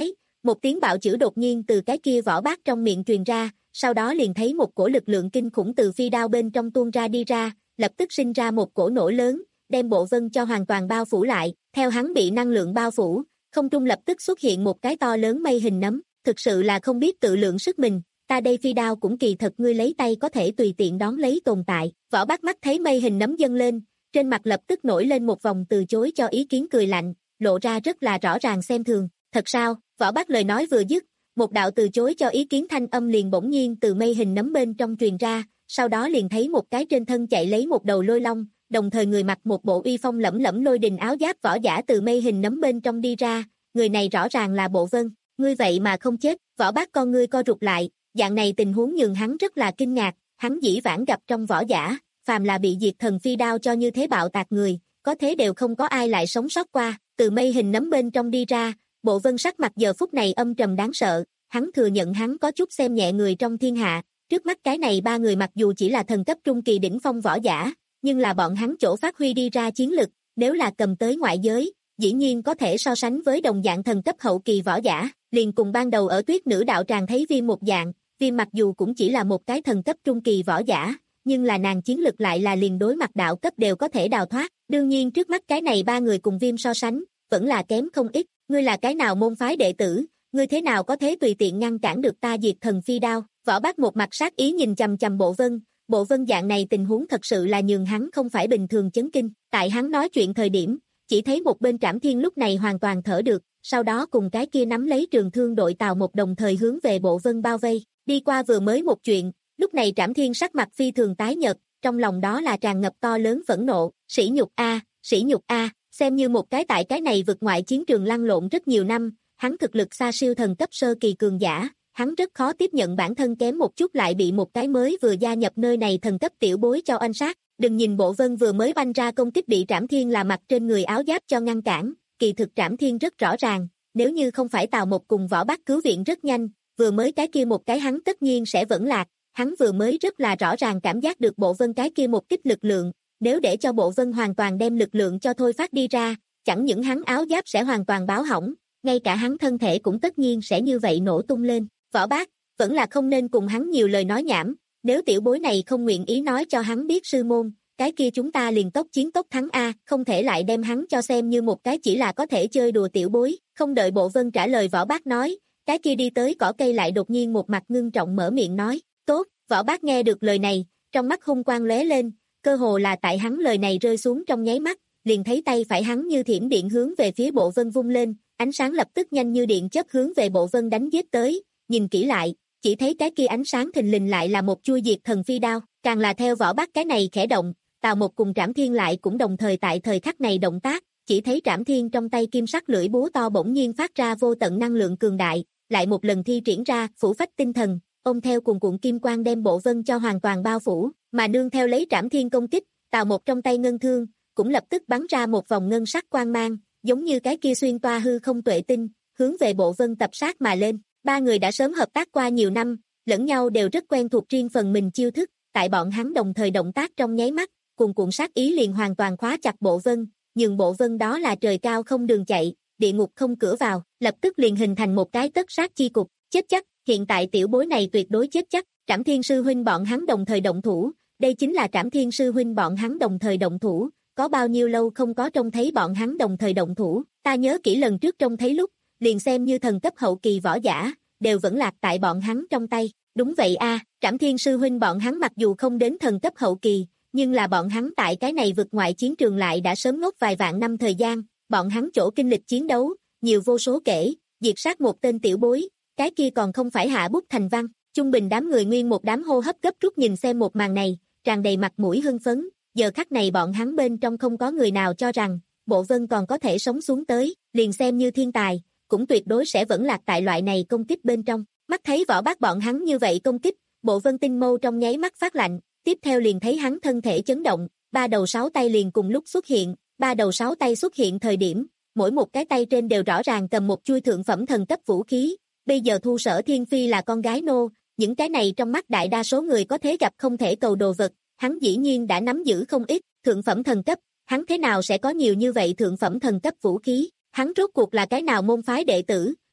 Một tiếng bạo chữ đột nhiên từ cái kia võ bác trong miệng truyền ra, sau đó liền thấy một cổ lực lượng kinh khủng từ phi đao bên trong tuôn ra đi ra, lập tức sinh ra một cổ nổ lớn, đem Bộ Vân cho hoàn toàn bao phủ lại, theo hắn bị năng lượng bao phủ, không trung lập tức xuất hiện một cái to lớn mây hình nấm, thực sự là không biết tự lượng sức mình, ta đây phi đao cũng kỳ thật ngươi lấy tay có thể tùy tiện đón lấy tồn tại, võ bác mắt thấy mây hình nấm dâng lên, trên mặt lập tức nổi lên một vòng từ chối cho ý kiến cười lạnh, lộ ra rất là rõ ràng xem thường, thật sao, võ bác lời nói vừa dứt, một đạo từ chối cho ý kiến thanh âm liền bỗng nhiên từ mây hình nấm bên trong truyền ra, sau đó liền thấy một cái trên thân chạy lấy một đầu lôi long, đồng thời người mặc một bộ uy phong lẫm lẫm lôi đình áo giáp võ giả từ mây hình nấm bên trong đi ra, người này rõ ràng là Bộ Vân, ngươi vậy mà không chết, võ bác con ngươi co rụt lại, dạng này tình huống nhường hắn rất là kinh ngạc, hắn dĩ vãng gặp trong võ giả, phàm là bị diệt thần phi đao cho như thế bạo tạc người, có thế đều không có ai lại sống sót qua, từ mây hình nấm bên trong đi ra, Bộ Vân sắc mặt giờ phút này âm trầm đáng sợ, hắn thừa nhận hắn có chút xem nhẹ người trong thiên hạ, trước mắt cái này ba người mặc dù chỉ là thần cấp trung kỳ đỉnh phong võ giả, nhưng là bọn hắn chỗ phát huy đi ra chiến lực, nếu là cầm tới ngoại giới, dĩ nhiên có thể so sánh với đồng dạng thần cấp hậu kỳ võ giả, liền cùng ban đầu ở Tuyết Nữ đạo tràng thấy Viêm một dạng, Viêm mặc dù cũng chỉ là một cái thần cấp trung kỳ võ giả, nhưng là nàng chiến lực lại là liền đối mặt đạo cấp đều có thể đào thoát, đương nhiên trước mắt cái này ba người cùng Viêm so sánh, vẫn là kém không ít, ngươi là cái nào môn phái đệ tử, ngươi thế nào có thế tùy tiện ngăn cản được ta diệt thần phi đao, võ bác một mặt sát ý nhìn chằm chằm Bộ Vân, Bộ Vân dạng này tình huống thật sự là nhường hắn không phải bình thường chấn kinh, tại hắn nói chuyện thời điểm, chỉ thấy một bên Trảm Thiên lúc này hoàn toàn thở được, sau đó cùng cái kia nắm lấy trường thương đội Tào một đồng thời hướng về Bộ Vân bao vây, đi qua vừa mới một chuyện, lúc này Trảm Thiên sắc mặt phi thường tái nhợt, trong lòng đó là tràn ngập to lớn phẫn nộ, sỉ nhục a, sỉ nhục a, xem như một cái tại cái này vực ngoại chiến trường lăn lộn rất nhiều năm, hắn thực lực xa siêu thần cấp sơ kỳ cường giả, hắn rất khó tiếp nhận bản thân kém một chút lại bị một cái mới vừa gia nhập nơi này thần cấp tiểu bối cho oanh sát, đừng nhìn Bộ Vân vừa mới banh ra công kích bị Trảm Thiên là mặc trên người áo giáp cho ngăn cản, kỳ thực Trảm Thiên rất rõ ràng, nếu như không phải Tào Một cùng võ bác cứu viện rất nhanh, vừa mới cái kia một cái hắn tất nhiên sẽ vẫn lạc, hắn vừa mới rất là rõ ràng cảm giác được Bộ Vân cái kia một kích lực lượng, nếu để cho Bộ Vân hoàn toàn đem lực lượng cho thôi phát đi ra, chẳng những hắn áo giáp sẽ hoàn toàn báo hỏng, ngay cả hắn thân thể cũng tất nhiên sẽ như vậy nổ tung lên, võ bác, vẫn là không nên cùng hắn nhiều lời nói nhảm, nếu tiểu bối này không nguyện ý nói cho hắn biết sư môn, cái kia chúng ta liền tốc chiến tốc thắng a, không thể lại đem hắn cho xem như một cái chỉ là có thể chơi đùa tiểu bối, không đợi Bộ Vân trả lời võ bác nói, cái kia đi tới cỏ cây lại đột nhiên một mặt ngưng trọng mở miệng nói, tốt, võ bác nghe được lời này, trong mắt hung quang lóe lên, cơ hồ là tại hắn lời này rơi xuống trong nháy mắt, liền thấy tay phải hắn như thiểm điện hướng về phía Bộ Vân vung lên, ánh sáng lập tức nhanh như điện chớp hướng về Bộ Vân đánh giết tới, nhìn kỹ lại, chỉ thấy cái kia ánh sáng thình lình lại là một chuôi diệt thần phi đao, càng là theo võ bác cái này khẽ động, Tào Một cùng Trảm Thiên lại cũng đồng thời tại thời khắc này động tác, chỉ thấy Trảm Thiên trong tay kim sắc lưỡi búa to bỗng nhiên phát ra vô tận năng lượng cường đại, lại một lần thi triển ra phủ phách tinh thần, ôm theo cuồn cuộn kim quang đem Bộ Vân cho hoàn toàn bao phủ, mà nương theo lấy Trảm Thiên công kích, Tào Một trong tay ngân thương, cũng lập tức bắn ra một vòng ngân sắc quang mang, giống như cái kia xuyên toa hư không tuệ tinh, hướng về Bộ Vân tập sát mà lên. Ba người đã sớm hợp tác qua nhiều năm, lẫn nhau đều rất quen thuộc riêng phần mình chiêu thức, tại bọn hắn đồng thời động tác trong nháy mắt, cuồn cuộn sát ý liền hoàn toàn khóa chặt Bộ Vân, nhưng Bộ Vân đó là trời cao không đường chạy, địa ngục không cửa vào, lập tức liền hình thành một cái tất sát chi cục, chết chắc, hiện tại tiểu bối này tuyệt đối chết chắc, Trảm Thiên sư huynh bọn hắn đồng thời động thủ, đây chính là Trảm Thiên sư huynh bọn hắn đồng thời động thủ, có bao nhiêu lâu không có trông thấy bọn hắn đồng thời động thủ, ta nhớ kỹ lần trước trông thấy lúc, liền xem như thần cấp hậu kỳ võ giả, đều vẫn lạc tại bọn hắn trong tay, đúng vậy a, Trảm Thiên sư huynh bọn hắn mặc dù không đến thần cấp hậu kỳ, nhưng là bọn hắn tại cái này vực ngoại chiến trường lại đã sớm ngốc vài vạn năm thời gian, bọn hắn chỗ kinh lịch chiến đấu, nhiều vô số kể, diệt sát một tên tiểu bối, cái kia còn không phải hạ bút thành văn, trung bình đám người nguyên một đám hô hấp gấp rút nhìn xem một màn này, tràn đầy mặt mũi hưng phấn, giờ khắc này bọn hắn bên trong không có người nào cho rằng, Bộ Vân còn có thể sống xuống tới, liền xem như thiên tài, cũng tuyệt đối sẽ vẫn lạc tại loại này công kích bên trong, mắt thấy võ bác bọn hắn như vậy công kích, Bộ Vân tinh mâu trong nháy mắt phát lạnh, tiếp theo liền thấy hắn thân thể chấn động, ba đầu sáu tay liền cùng lúc xuất hiện, ba đầu sáu tay xuất hiện thời điểm, mỗi một cái tay trên đều rõ ràng cầm một chuôi thượng phẩm thần cấp vũ khí, bây giờ Thu Sở Thiên Phi là con gái nô, những cái này trong mắt đại đa số người có thế gặp không thể cầu đồ vật, hắn dĩ nhiên đã nắm giữ không ít, thượng phẩm thần cấp, hắn thế nào sẽ có nhiều như vậy thượng phẩm thần cấp vũ khí, hắn rốt cuộc là cái nào môn phái đệ tử,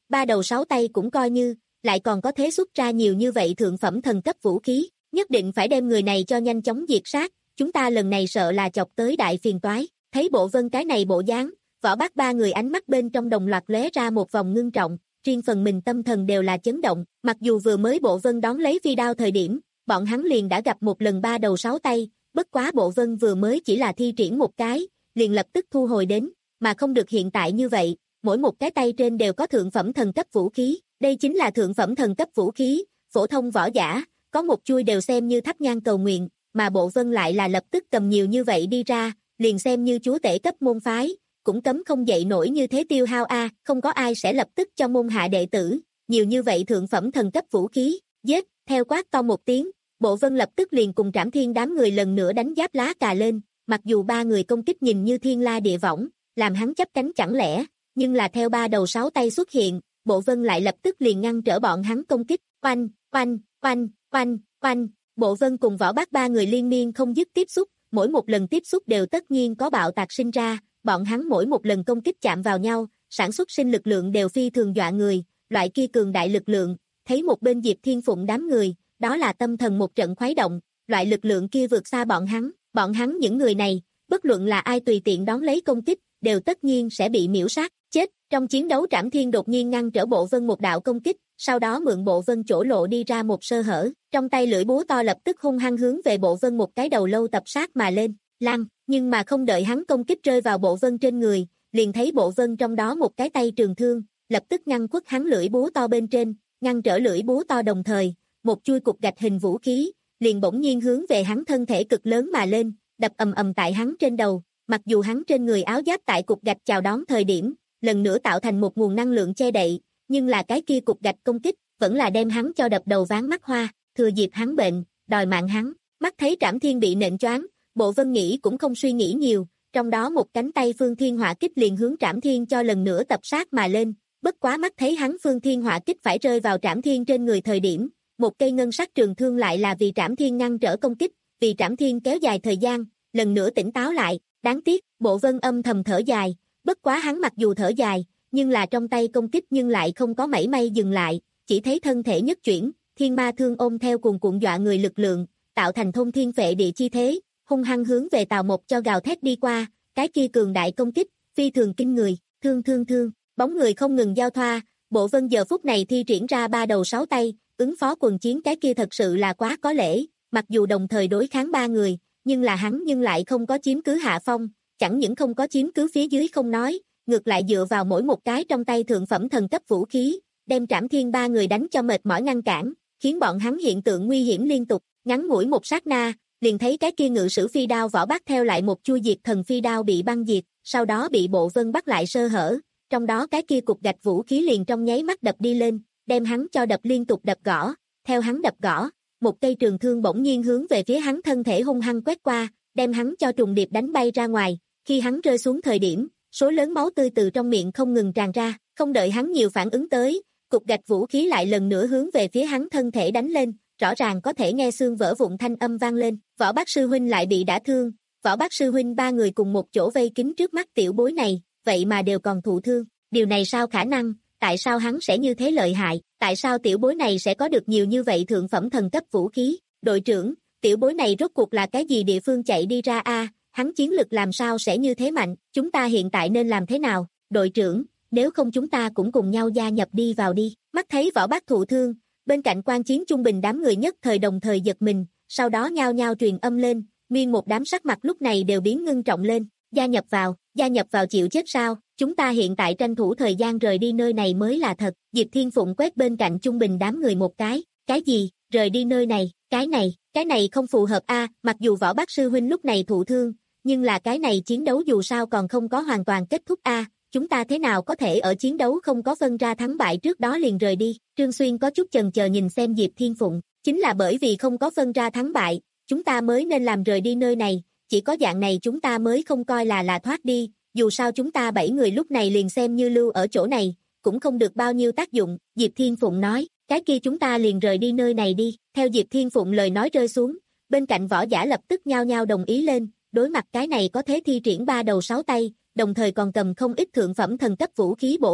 ba đầu sáu tay cũng coi như, lại còn có thế xuất ra nhiều như vậy thượng phẩm thần cấp vũ khí, nhất định phải đem người này cho nhanh chóng diệt sát, chúng ta lần này sợ là chọc tới đại phiền toái. Thấy Bộ Vân cái này bộ dáng, Võ Bác ba người ánh mắt bên trong đồng loạt lóe ra một vòng ngưng trọng, riêng phần mình tâm thần đều là chấn động, mặc dù vừa mới Bộ Vân đón lấy phi đao thời điểm, bọn hắn liền đã gặp một lần ba đầu sáu tay, bất quá Bộ Vân vừa mới chỉ là thi triển một cái, liền lập tức thu hồi đến, mà không được hiện tại như vậy, mỗi một cái tay trên đều có thượng phẩm thần cấp vũ khí, đây chính là thượng phẩm thần cấp vũ khí, phổ thông võ giả, có một chuôi đều xem như thắp nhang cầu nguyện, mà Bộ Vân lại là lập tức cầm nhiều như vậy đi ra, liền xem như chúa tể cấp môn phái, cũng cấm không dậy nổi như thế tiêu hao a, không có ai sẽ lập tức cho môn hạ đệ tử, nhiều như vậy thượng phẩm thần cấp vũ khí, giết, theo quát to một tiếng, Bộ Vân lập tức liền cùng Trảm Thiên đám người lần nữa đánh giáp lá cà lên, mặc dù ba người công kích nhìn như thiên la địa võng, làm hắn chấp cánh chẳng lẽ, nhưng là theo ba đầu sáu tay xuất hiện, Bộ Vân lại lập tức liền ngăn trở bọn hắn công kích, oanh, oanh, oanh, oanh, oanh, Bộ Vân cùng Võ Bác ba người liên miên không dứt tiếp xúc, mỗi một lần tiếp xúc đều tất nhiên có bạo tạc sinh ra, bọn hắn mỗi một lần công kích chạm vào nhau, sản xuất sinh lực lượng đều phi thường dọa người, loại kia cường đại lực lượng, thấy một bên Diệp Thiên Phụng đám người, đó là tâm thần một trận khuấy động, loại lực lượng kia vượt xa bọn hắn, bọn hắn những người này, bất luận là ai tùy tiện đón lấy công kích, đều tất nhiên sẽ bị miễu sát, chết. Trong chiến đấu Trảm Thiên đột nhiên ngăn trở Bộ Vân một đạo công kích, sau đó mượn Bộ Vân chỗ lộ đi ra một sơ hở, trong tay lưỡi búa to lập tức hung hăng hướng về Bộ Vân một cái đầu lâu tập sát mà lên, lăn, nhưng mà không đợi hắn công kích rơi vào Bộ Vân trên người, liền thấy Bộ Vân trong đó một cái tay trường thương, lập tức ngăn khuất hắn lưỡi búa to bên trên, ngăn trở lưỡi búa to đồng thời, một chuôi cục gạch hình vũ khí, liền bỗng nhiên hướng về hắn thân thể cực lớn mà lên, đập ầm ầm tại hắn trên đầu, mặc dù hắn trên người áo giáp tại cục gạch chào đón thời điểm, lần nữa tạo thành một nguồn năng lượng che đậy, nhưng là cái kia cục gạch công kích, vẫn là đem hắn cho đập đầu ván mắt hoa, thừa dịp hắn bệnh, đòi mạng hắn, mắt thấy Trảm Thiên bị nện choáng, Bộ Vân nghĩ cũng không suy nghĩ nhiều, trong đó một cánh tay Phương Thiên Hỏa Kích liền hướng Trảm Thiên cho lần nữa tập sát mà lên, bất quá mắt thấy hắn Phương Thiên Hỏa Kích phải rơi vào Trảm Thiên trên người thời điểm, một cây ngân sắc trường thương lại là vì Trảm Thiên ngăn trở công kích, vì Trảm Thiên kéo dài thời gian, lần nữa tỉnh táo lại, đáng tiếc, Bộ Vân âm thầm thở dài, bất quá hắn mặc dù thở dài, nhưng là trong tay công kích nhưng lại không có mảy may dừng lại, chỉ thấy thân thể nhất chuyển, thiên ma thương ôm theo cuồn cuộn dọa người lực lượng, tạo thành thôn thiên phệ địa chi thế, hung hăng hướng về Tào Mộc cho gào thét đi qua, cái kia cường đại công kích, phi thường kinh người, thương thương thương, bóng người không ngừng giao thoa, Bộ Vân giờ phút này thi triển ra ba đầu sáu tay, ứng phó quần chiến cái kia thật sự là quá có lễ, mặc dù đồng thời đối kháng ba người, nhưng là hắn nhưng lại không có chiếm cứ hạ phong, chẳng những không có chiếm cứ phía dưới không nói, ngược lại dựa vào mỗi một cái trong tay thượng phẩm thần cấp vũ khí, đem Trảm Thiên ba người đánh cho mệt mỏi ngăn cản, khiến bọn hắn hiện tượng nguy hiểm liên tục, ngắn ngủi một sát na, liền thấy cái kia ngự sử phi đao Võ Bác theo lại một chu diệt thần phi đao bị băng diệt, sau đó bị Bộ Vân bắt lại sơ hở, trong đó cái kia cục gạch vũ khí liền trong nháy mắt đập đi lên, đem hắn cho đập liên tục đập gõ, theo hắn đập gõ, một cây trường thương bỗng nhiên hướng về phía hắn thân thể hung hăng quét qua, đem hắn cho trùng điệp đánh bay ra ngoài, khi hắn rơi xuống thời điểm, số lớn máu tươi từ trong miệng không ngừng tràn ra, không đợi hắn nhiều phản ứng tới, cục gạch vũ khí lại lần nữa hướng về phía hắn thân thể đánh lên, rõ ràng có thể nghe xương vỡ vụn thanh âm vang lên, Võ Bác sư huynh lại bị đả thương, Võ Bác sư huynh ba người cùng một chỗ vây kín trước mắt tiểu bối này, vậy mà đều còn thụ thương, điều này sao khả năng, tại sao hắn sẽ như thế lợi hại, tại sao tiểu bối này sẽ có được nhiều như vậy thượng phẩm thần cấp vũ khí, đội trưởng, tiểu bối này rốt cuộc là cái gì địa phương chạy đi ra a, hắn chiến lực làm sao sẽ như thế mạnh, chúng ta hiện tại nên làm thế nào, đội trưởng, nếu không chúng ta cũng cùng nhau gia nhập đi vào đi, mắt thấy Võ Bác thụ thương, bên cạnh quan chiến trung bình đám người nhất thời đồng thời giật mình, sau đó nhao nhao truyền âm lên, nguyên một đám sắc mặt lúc này đều biến ngưng trọng lên, gia nhập vào, gia nhập vào chịu chết sao, chúng ta hiện tại tranh thủ thời gian rời đi nơi này mới là thật, Diệp Thiên Phụng quét bên cạnh trung bình đám người một cái, cái gì, rời đi nơi này, cái này, cái này không phù hợp a, mặc dù Võ Bác sư huynh lúc này thụ thương, nhưng là cái này chiến đấu dù sao còn không có hoàn toàn kết thúc a, chúng ta thế nào có thể ở chiến đấu không có phân ra thắng bại trước đó liền rời đi, Trương Xuyên có chút chần chờ nhìn xem Diệp Thiên Phụng, chính là bởi vì không có phân ra thắng bại, chúng ta mới nên làm rời đi nơi này, chỉ có dạng này chúng ta mới không coi là là thoát đi, dù sao chúng ta bảy người lúc này liền xem như lưu ở chỗ này, cũng không được bao nhiêu tác dụng, Diệp Thiên Phụng nói, cái kia chúng ta liền rời đi nơi này đi, theo Diệp Thiên Phụng lời nói rơi xuống, bên cạnh võ giả lập tức nhao nhao đồng ý lên, đối mặt cái này có thế thi triển ba đầu sáu tay, đồng thời còn cầm không ít thượng phẩm thần cấp vũ khí Bộ Vân,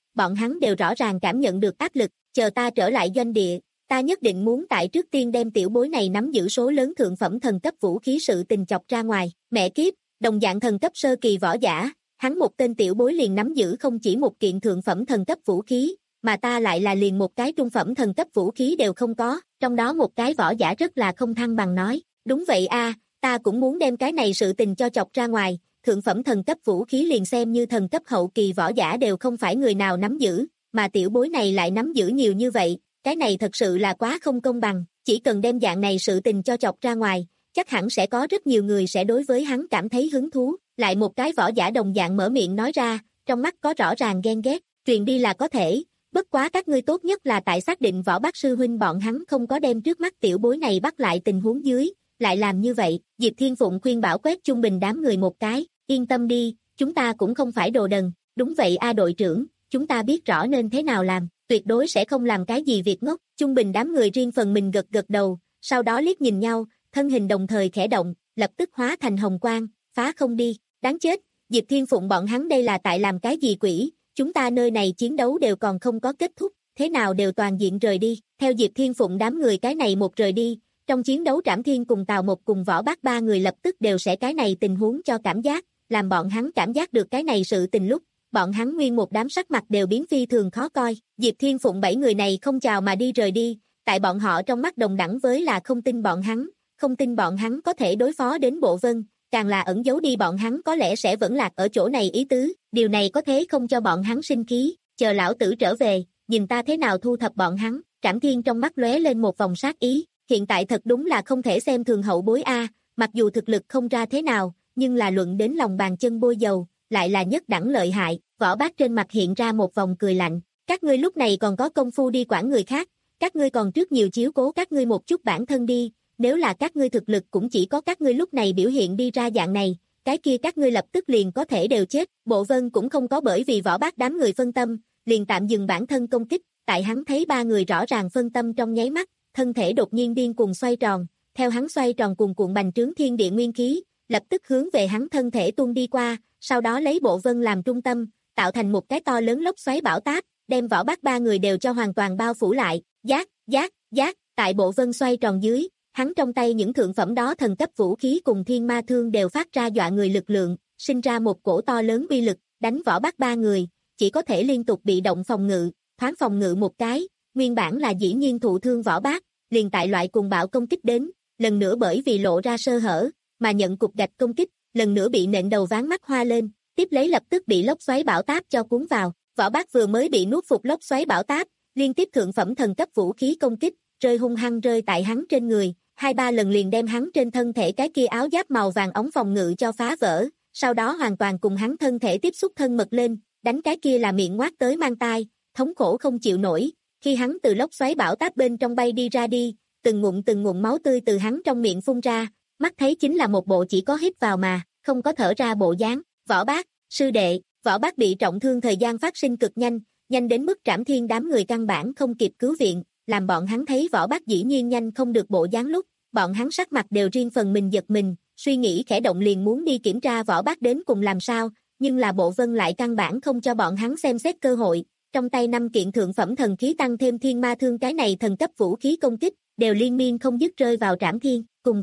bọn hắn đều rõ ràng cảm nhận được áp lực, chờ ta trở lại doanh địa, ta nhất định muốn tại trước tiên đem tiểu bối này nắm giữ số lớn thượng phẩm thần cấp vũ khí sự tình chọc ra ngoài, mẹ kiếp, đồng dạng thần cấp sơ kỳ võ giả, hắn một tên tiểu bối liền nắm giữ không chỉ một kiện thượng phẩm thần cấp vũ khí, mà ta lại là liền một cái trung phẩm thần cấp vũ khí đều không có, trong đó một cái võ giả rất là không thăng bằng nói, đúng vậy a, ta cũng muốn đem cái này sự tình cho chọc ra ngoài, thượng phẩm thần cấp vũ khí liền xem như thần cấp hậu kỳ võ giả đều không phải người nào nắm giữ, mà tiểu bối này lại nắm giữ nhiều như vậy, cái này thật sự là quá không công bằng, chỉ cần đem dạng này sự tình cho chọc ra ngoài, chắc hẳn sẽ có rất nhiều người sẽ đối với hắn cảm thấy hứng thú, lại một cái võ giả đồng dạng mở miệng nói ra, trong mắt có rõ ràng ghen ghét, truyền đi là có thể, bất quá các ngươi tốt nhất là tại xác định võ bác sư huynh bọn hắn không có đem trước mắt tiểu bối này bắt lại tình huống dưới, lại làm như vậy, Diệp Thiên Phụng khuyên bảo quét trung bình đám người một cái, yên tâm đi, chúng ta cũng không phải đồ đần, đúng vậy a đội trưởng, chúng ta biết rõ nên thế nào làm, tuyệt đối sẽ không làm cái gì việc ngốc, trung bình đám người riêng phần mình gật gật đầu, sau đó liếc nhìn nhau, thân hình đồng thời khẽ động, lập tức hóa thành hồng quang, phá không đi, đáng chết, Diệp Thiên Phụng bọn hắn đây là tại làm cái gì quỷ, chúng ta nơi này chiến đấu đều còn không có kết thúc, thế nào đều toàn diện rời đi, theo Diệp Thiên Phụng đám người cái này một rời đi, trong chiến đấu Trảm Thiên cùng Tào Một cùng Võ Bác ba người lập tức đều sẽ cái này tình huống cho cảm giác, làm bọn hắn cảm giác được cái này sự tình lúc, bọn hắn nguyên một đám sắc mặt đều biến phi thường khó coi, Diệp Thiên Phụng bảy người này không chào mà đi rời đi, tại bọn họ trong mắt đồng đẳng với là không tin bọn hắn, không tin bọn hắn có thể đối phó đến Bộ Vân, càng là ẩn giấu đi bọn hắn có lẽ sẽ vẫn lạc ở chỗ này ý tứ, điều này có thế không cho bọn hắn sinh khí, chờ lão tử trở về, nhìn ta thế nào thu thập bọn hắn, Trảm Thiên trong mắt lóe lên một vòng sát ý, hiện tại thật đúng là không thể xem thường hậu bối a, mặc dù thực lực không ra thế nào, nhưng là luận đến lòng bàn chân bôi dầu, lại là nhất đẳng lợi hại, Võ Bác trên mặt hiện ra một vòng cười lạnh, các ngươi lúc này còn có công phu đi quản người khác, các ngươi còn trước nhiều chiếu cố các ngươi một chút bản thân đi, nếu là các ngươi thực lực cũng chỉ có các ngươi lúc này biểu hiện đi ra dạng này, cái kia các ngươi lập tức liền có thể đều chết, Bộ Vân cũng không có bởi vì Võ Bác đám người phân tâm, liền tạm dừng bản thân công kích, tại hắn thấy ba người rõ ràng phân tâm trong nháy mắt, thân thể đột nhiên điên cuồng xoay tròn, theo hắn xoay tròn cuồn cuộn bành trướng thiên địa nguyên khí, lập tức hướng về hắn thân thể tuôn đi qua, sau đó lấy Bộ Vân làm trung tâm, tạo thành một cái to lớn lốc xoáy bão táp, đem Võ Bác ba người đều cho hoàn toàn bao phủ lại, giác, giác, giác, tại Bộ Vân xoay tròn dưới, hắn trong tay những thượng phẩm đó thần cấp vũ khí cùng thiên ma thương đều phát ra dọa người lực lượng, sinh ra một cổ to lớn uy lực, đánh Võ Bác ba người, chỉ có thể liên tục bị động phòng ngự, thoáng phòng ngự một cái, nguyên bản là dĩ nhiên thụ thương Võ Bác, liền tại loại cùng bạo công kích đến, lần nữa bởi vì lộ ra sơ hở, mà nhận cục gạch công kích, lần nữa bị nện đầu ván mắt hoa lên, tiếp lấy lập tức bị lốc xoáy bão táp cho cuốn vào, Võ Bác vừa mới bị nuốt phục lốc xoáy bão táp, liên tiếp thượng phẩm thần cấp vũ khí công kích, rơi hung hăng rơi tại hắn trên người, hai ba lần liền đem hắn trên thân thể cái kia áo giáp màu vàng ống phòng ngự cho phá vỡ, sau đó hoàn toàn cùng hắn thân thể tiếp xúc thân mật lên, đánh cái kia là miệng ngoác tới mang tai, thống khổ không chịu nổi, khi hắn từ lốc xoáy bão táp bên trong bay đi ra đi, từng ngụm từng ngụm máu tươi từ hắn trong miệng phun ra, mắt thấy chính là một bộ chỉ có hít vào mà, không có thở ra bộ dáng, Võ Bác, sư đệ, Võ Bác bị trọng thương thời gian phát sinh cực nhanh, nhanh đến mức Trảm Thiên đám người căn bản không kịp cứu viện, làm bọn hắn thấy Võ Bác dĩ nhiên nhanh không được bộ dáng lúc, bọn hắn sắc mặt đều riêng phần mình giật mình, suy nghĩ khẽ động liền muốn đi kiểm tra Võ Bác đến cùng làm sao, nhưng là Bộ Vân lại căn bản không cho bọn hắn xem xét cơ hội, trong tay năm kiện thượng phẩm thần khí tăng thêm thiên ma thương cái này thần cấp vũ khí công kích, đều liên miên không dứt rơi vào Trảm Thiên, cùng.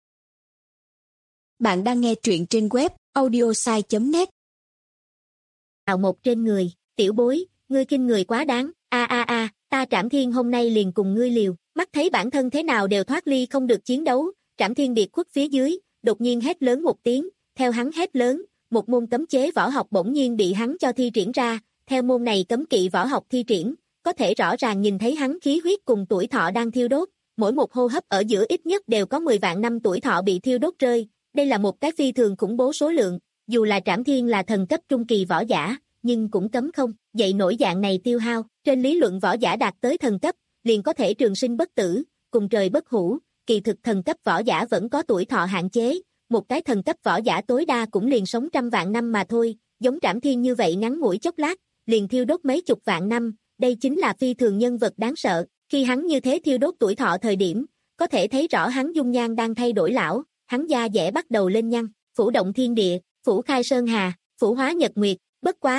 Bạn đang nghe truyện trên web audiosai chấm net. Ào một trên người, tiểu bối, ngươi kinh người quá đáng, a a a, ta Trảm Thiên hôm nay liền cùng ngươi liều, mắt thấy bản thân thế nào đều thoát ly không được chiến đấu, Trảm Thiên biệt khuất phía dưới, đột nhiên hét lớn một tiếng, theo hắn hét lớn, một môn cấm chế võ học bỗng nhiên bị hắn cho thi triển ra, theo môn này cấm kỵ võ học thi triển, có thể rõ ràng nhìn thấy hắn khí huyết cùng tuổi thọ đang thiêu đốt, mỗi một hô hấp ở giữa ít nhất đều có mười vạn năm tuổi thọ bị thiêu đốt rơi, đây là một cái phi thường khủng bố số lượng, dù là Trảm Thiên là thần cấp trung kỳ võ giả, nhưng cũng cấm không, dậy nổi dạng này tiêu hao, trên lý luận võ giả đạt tới thần cấp, liền có thể trường sinh bất tử, cùng trời bất hủ, kỳ thực thần cấp võ giả vẫn có tuổi thọ hạn chế, một cái thần cấp võ giả tối đa cũng liền sống trăm vạn năm mà thôi, giống Trảm Thiên như vậy ngắn ngủi chốc lát, liền thiêu đốt mấy chục vạn năm, đây chính là phi thường nhân vật đáng sợ, khi hắn như thế thiêu đốt tuổi thọ thời điểm, có thể thấy rõ hắn dung nhan đang thay đổi lão, hắn da dẻ bắt đầu lên nhăn, phủ động thiên địa, phủ khai sơn hà, phủ hóa nhật nguyệt, bất quá,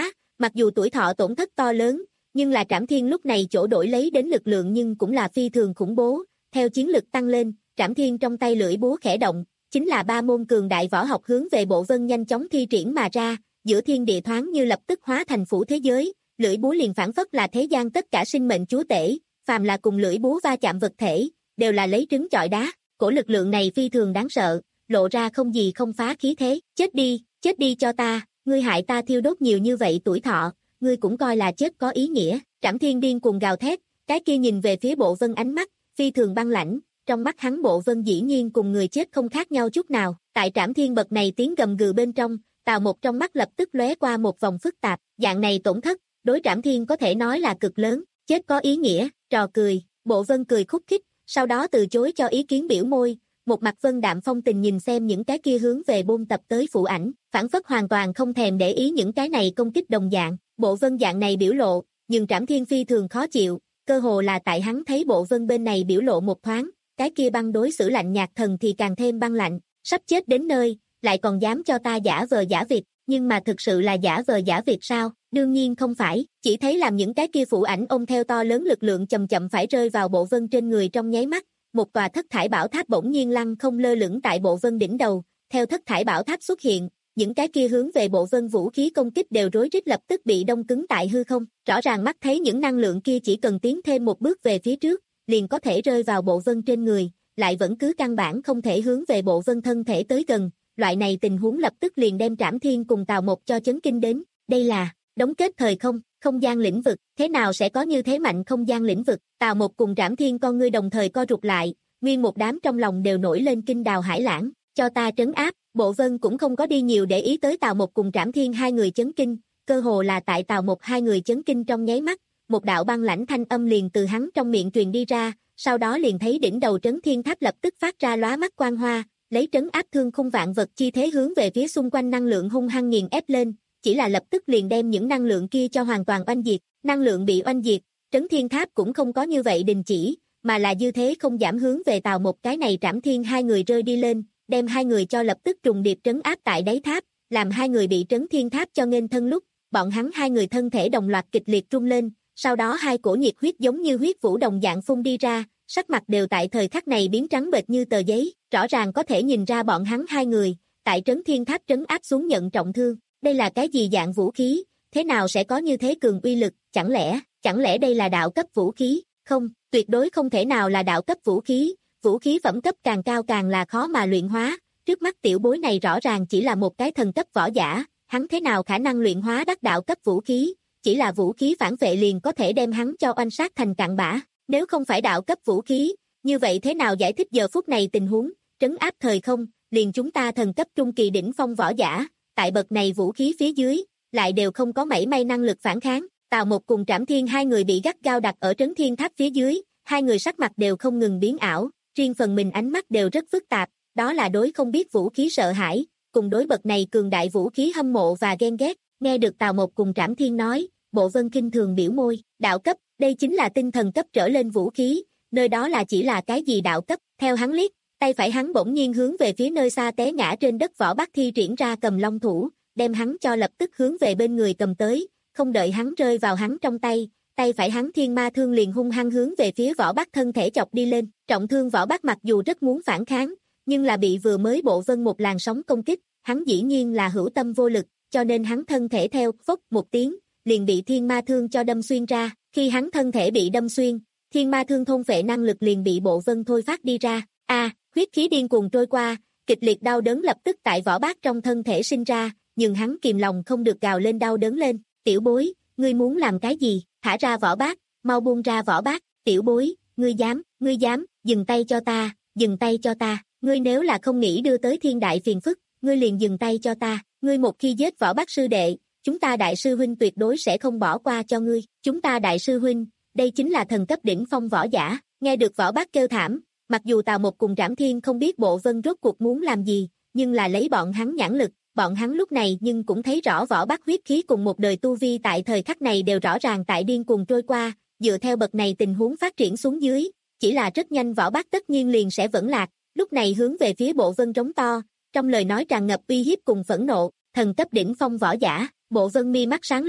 Mặc dù tuổi thọ tổn thất to lớn, nhưng là Trảm Thiên lúc này chỗ đổi lấy đến lực lượng nhưng cũng là phi thường khủng bố, theo chiến lực tăng lên, Trảm Thiên trong tay lưỡi búa khẽ động, chính là ba môn cường đại võ học hướng về Bộ Vân nhanh chóng thi triển mà ra, giữa thiên địa thoáng như lập tức hóa thành phủ thế giới, lưỡi búa liền phản phất là thế gian tất cả sinh mệnh chúa tể, phàm là cùng lưỡi búa va chạm vật thể, đều là lấy trứng chọi đá, cổ lực lượng này phi thường đáng sợ, lộ ra không gì không phá khí thế, chết đi, chết đi cho ta, ngươi hại ta thiêu đốt nhiều như vậy tuổi thọ, ngươi cũng coi là chết có ý nghĩa, Trảm Thiên điên cuồng gào thét, cái kia nhìn về phía Bộ Vân ánh mắt, phi thường băng lãnh, trong mắt hắn Bộ Vân dĩ nhiên cùng người chết không khác nhau chút nào, tại Trảm Thiên bậc này tiếng gầm gừ bên trong, Tào Một trong mắt lập tức lóe qua một vòng phức tạp, dạng này tổn thất, đối Trảm Thiên có thể nói là cực lớn, chết có ý nghĩa, trò cười, Bộ Vân cười khúc khích, sau đó từ chối cho ý kiến biểu môi, một mặt vân đạm phong tình nhìn xem những cái kia hướng về bôn tập tới phụ ảnh, phản phất hoàn toàn không thèm để ý những cái này công kích đồng dạng, Bộ Vân dạng này biểu lộ, nhưng Trảm Thiên phi thường khó chịu, cơ hồ là tại hắn thấy Bộ Vân bên này biểu lộ một thoáng, cái kia băng đối xử lạnh nhạt thần thì càng thêm băng lạnh, sắp chết đến nơi, lại còn dám cho ta giả vờ giả vịt, nhưng mà thực sự là giả vờ giả vịt sao? Đương nhiên không phải, chỉ thấy làm những cái kia phụ ảnh ôm theo to lớn lực lượng chậm chậm phải rơi vào Bộ Vân trên người trong nháy mắt, một tòa thất thải bảo tháp bỗng nhiên lăng không lơ lửng tại Bộ Vân đỉnh đầu, theo thất thải bảo tháp xuất hiện, những cái kia hướng về Bộ Vân vũ khí công kích đều rối rít lập tức bị đông cứng tại hư không, rõ ràng mắt thấy những năng lượng kia chỉ cần tiến thêm một bước về phía trước, liền có thể rơi vào Bộ Vân trên người, lại vẫn cứ căn bản không thể hướng về Bộ Vân thân thể tới gần, loại này tình huống lập tức liền đem Trảm Thiên cùng Tào Một cho chấn kinh đến, đây là đóng kết thời không, không gian lĩnh vực, thế nào sẽ có như thế mạnh không gian lĩnh vực, Tào Một cùng Trảm Thiên con ngươi đồng thời co rụt lại, nguyên một đám trong lòng đều nổi lên kinh đào hải lãng, cho ta trấn áp, Bộ Vân cũng không có đi nhiều để ý tới Tào Một cùng Trảm Thiên hai người chấn kinh, cơ hồ là tại Tào Một hai người chấn kinh trong nháy mắt, một đạo băng lãnh thanh âm liền từ hắn trong miệng truyền đi ra, sau đó liền thấy đỉnh đầu trấn thiên tháp lập tức phát ra lóa mắt quang hoa, lấy trấn áp thương khung vạn vật chi thế hướng về phía xung quanh năng lượng hung hăng nghiền ép lên, chỉ là lập tức liền đem những năng lượng kia cho hoàn toàn oanh diệt, năng lượng bị oanh diệt, trấn thiên tháp cũng không có như vậy đình chỉ, mà là dư thế không giảm hướng về Tào Một cái này Trảm Thiên hai người rơi đi lên, đem hai người cho lập tức trùng điệp trấn áp tại đáy tháp, làm hai người bị trấn thiên tháp cho nghênh thân lúc, bọn hắn hai người thân thể đồng loạt kịch liệt rung lên, sau đó hai cổ nhiệt huyết giống như huyết vũ đồng dạng phun đi ra, sắc mặt đều tại thời khắc này biến trắng bệch như tờ giấy, rõ ràng có thể nhìn ra bọn hắn hai người, tại trấn thiên tháp trấn áp xuống nhận trọng thương, đây là cái gì dạng vũ khí, thế nào sẽ có như thế cường uy lực, chẳng lẽ, chẳng lẽ đây là đạo cấp vũ khí, không, tuyệt đối không thể nào là đạo cấp vũ khí, vũ khí phẩm cấp càng cao càng là khó mà luyện hóa, trước mắt tiểu bối này rõ ràng chỉ là một cái thần cấp võ giả, hắn thế nào khả năng luyện hóa đắc đạo cấp vũ khí, chỉ là vũ khí phản vệ liền có thể đem hắn cho oanh sát thành cặn bã, nếu không phải đạo cấp vũ khí, như vậy thế nào giải thích giờ phút này tình huống, trấn áp thời không, liền chúng ta thần cấp trung kỳ đỉnh phong võ giả, tại bậc này vũ khí phía dưới, lại đều không có mảy may năng lực phản kháng, Tào Một cùng Trảm Thiên hai người bị gắt gao đặt ở trấn thiên tháp phía dưới, hai người sắc mặt đều không ngừng biến ảo, riêng phần mình ánh mắt đều rất phức tạp, đó là đối không biết vũ khí sợ hãi, cùng đối bậc này cường đại vũ khí hâm mộ và ghen ghét, nghe được Tào Một cùng Trảm Thiên nói, Bộ Vân kinh thường biểu môi, đạo cấp, đây chính là tinh thần cấp trở lên vũ khí, nơi đó là chỉ là cái gì đạo cấp, theo hắn liếc, tay phải hắn bỗng nhiên hướng về phía nơi xa té ngã trên đất Võ Bác thi triển ra cầm long thủ, đem hắn cho lập tức hướng về bên người cầm tới, không đợi hắn rơi vào hắn trong tay, tay phải hắn thiên ma thương liền hung hăng hướng về phía Võ Bác thân thể chọc đi lên, trọng thương Võ Bác mặc dù rất muốn phản kháng, nhưng là bị vừa mới Bộ Vân một làn sóng công kích, hắn dĩ nhiên là hữu tâm vô lực, cho nên hắn thân thể theo phốc một tiếng, liền bị thiên ma thương cho đâm xuyên ra, khi hắn thân thể bị đâm xuyên, thiên ma thương thôn phệ năng lực liền bị Bộ Vân thôi phát đi ra, a à, huyết khí điên cuồng trôi qua, kịch liệt đau đớn lập tức tại Võ Bác trong thân thể sinh ra, nhưng hắn kìm lòng không được gào lên đau đớn lên, tiểu bối, ngươi muốn làm cái gì, thả ra Võ Bác, mau buông ra Võ Bác, tiểu bối, ngươi dám, ngươi dám, dừng tay cho ta, dừng tay cho ta, ngươi nếu là không nghĩ đưa tới thiên đại phiền phức, ngươi liền dừng tay cho ta, ngươi một khi giết Võ Bác sư đệ, chúng ta đại sư huynh tuyệt đối sẽ không bỏ qua cho ngươi, chúng ta đại sư huynh, đây chính là thần cấp đỉnh phong võ giả, nghe được Võ Bác kêu thảm, mặc dù Tào Một cùng Trảm Thiên không biết Bộ Vân rốt cuộc muốn làm gì, nhưng là lấy bọn hắn nhãn lực, bọn hắn lúc này nhưng cũng thấy rõ Võ Bác huyết khí cùng một đời tu vi tại thời khắc này đều rõ ràng tại điên cuồng trôi qua, dựa theo bậc này tình huống phát triển xuống dưới, chỉ là rất nhanh Võ Bác tất nhiên liền sẽ vẫn lạc, lúc này hướng về phía Bộ Vân trống to, trong lời nói tràn ngập uy hiếp cùng phẫn nộ, thần cấp đỉnh phong võ giả, Bộ Vân mi mắt sáng lên,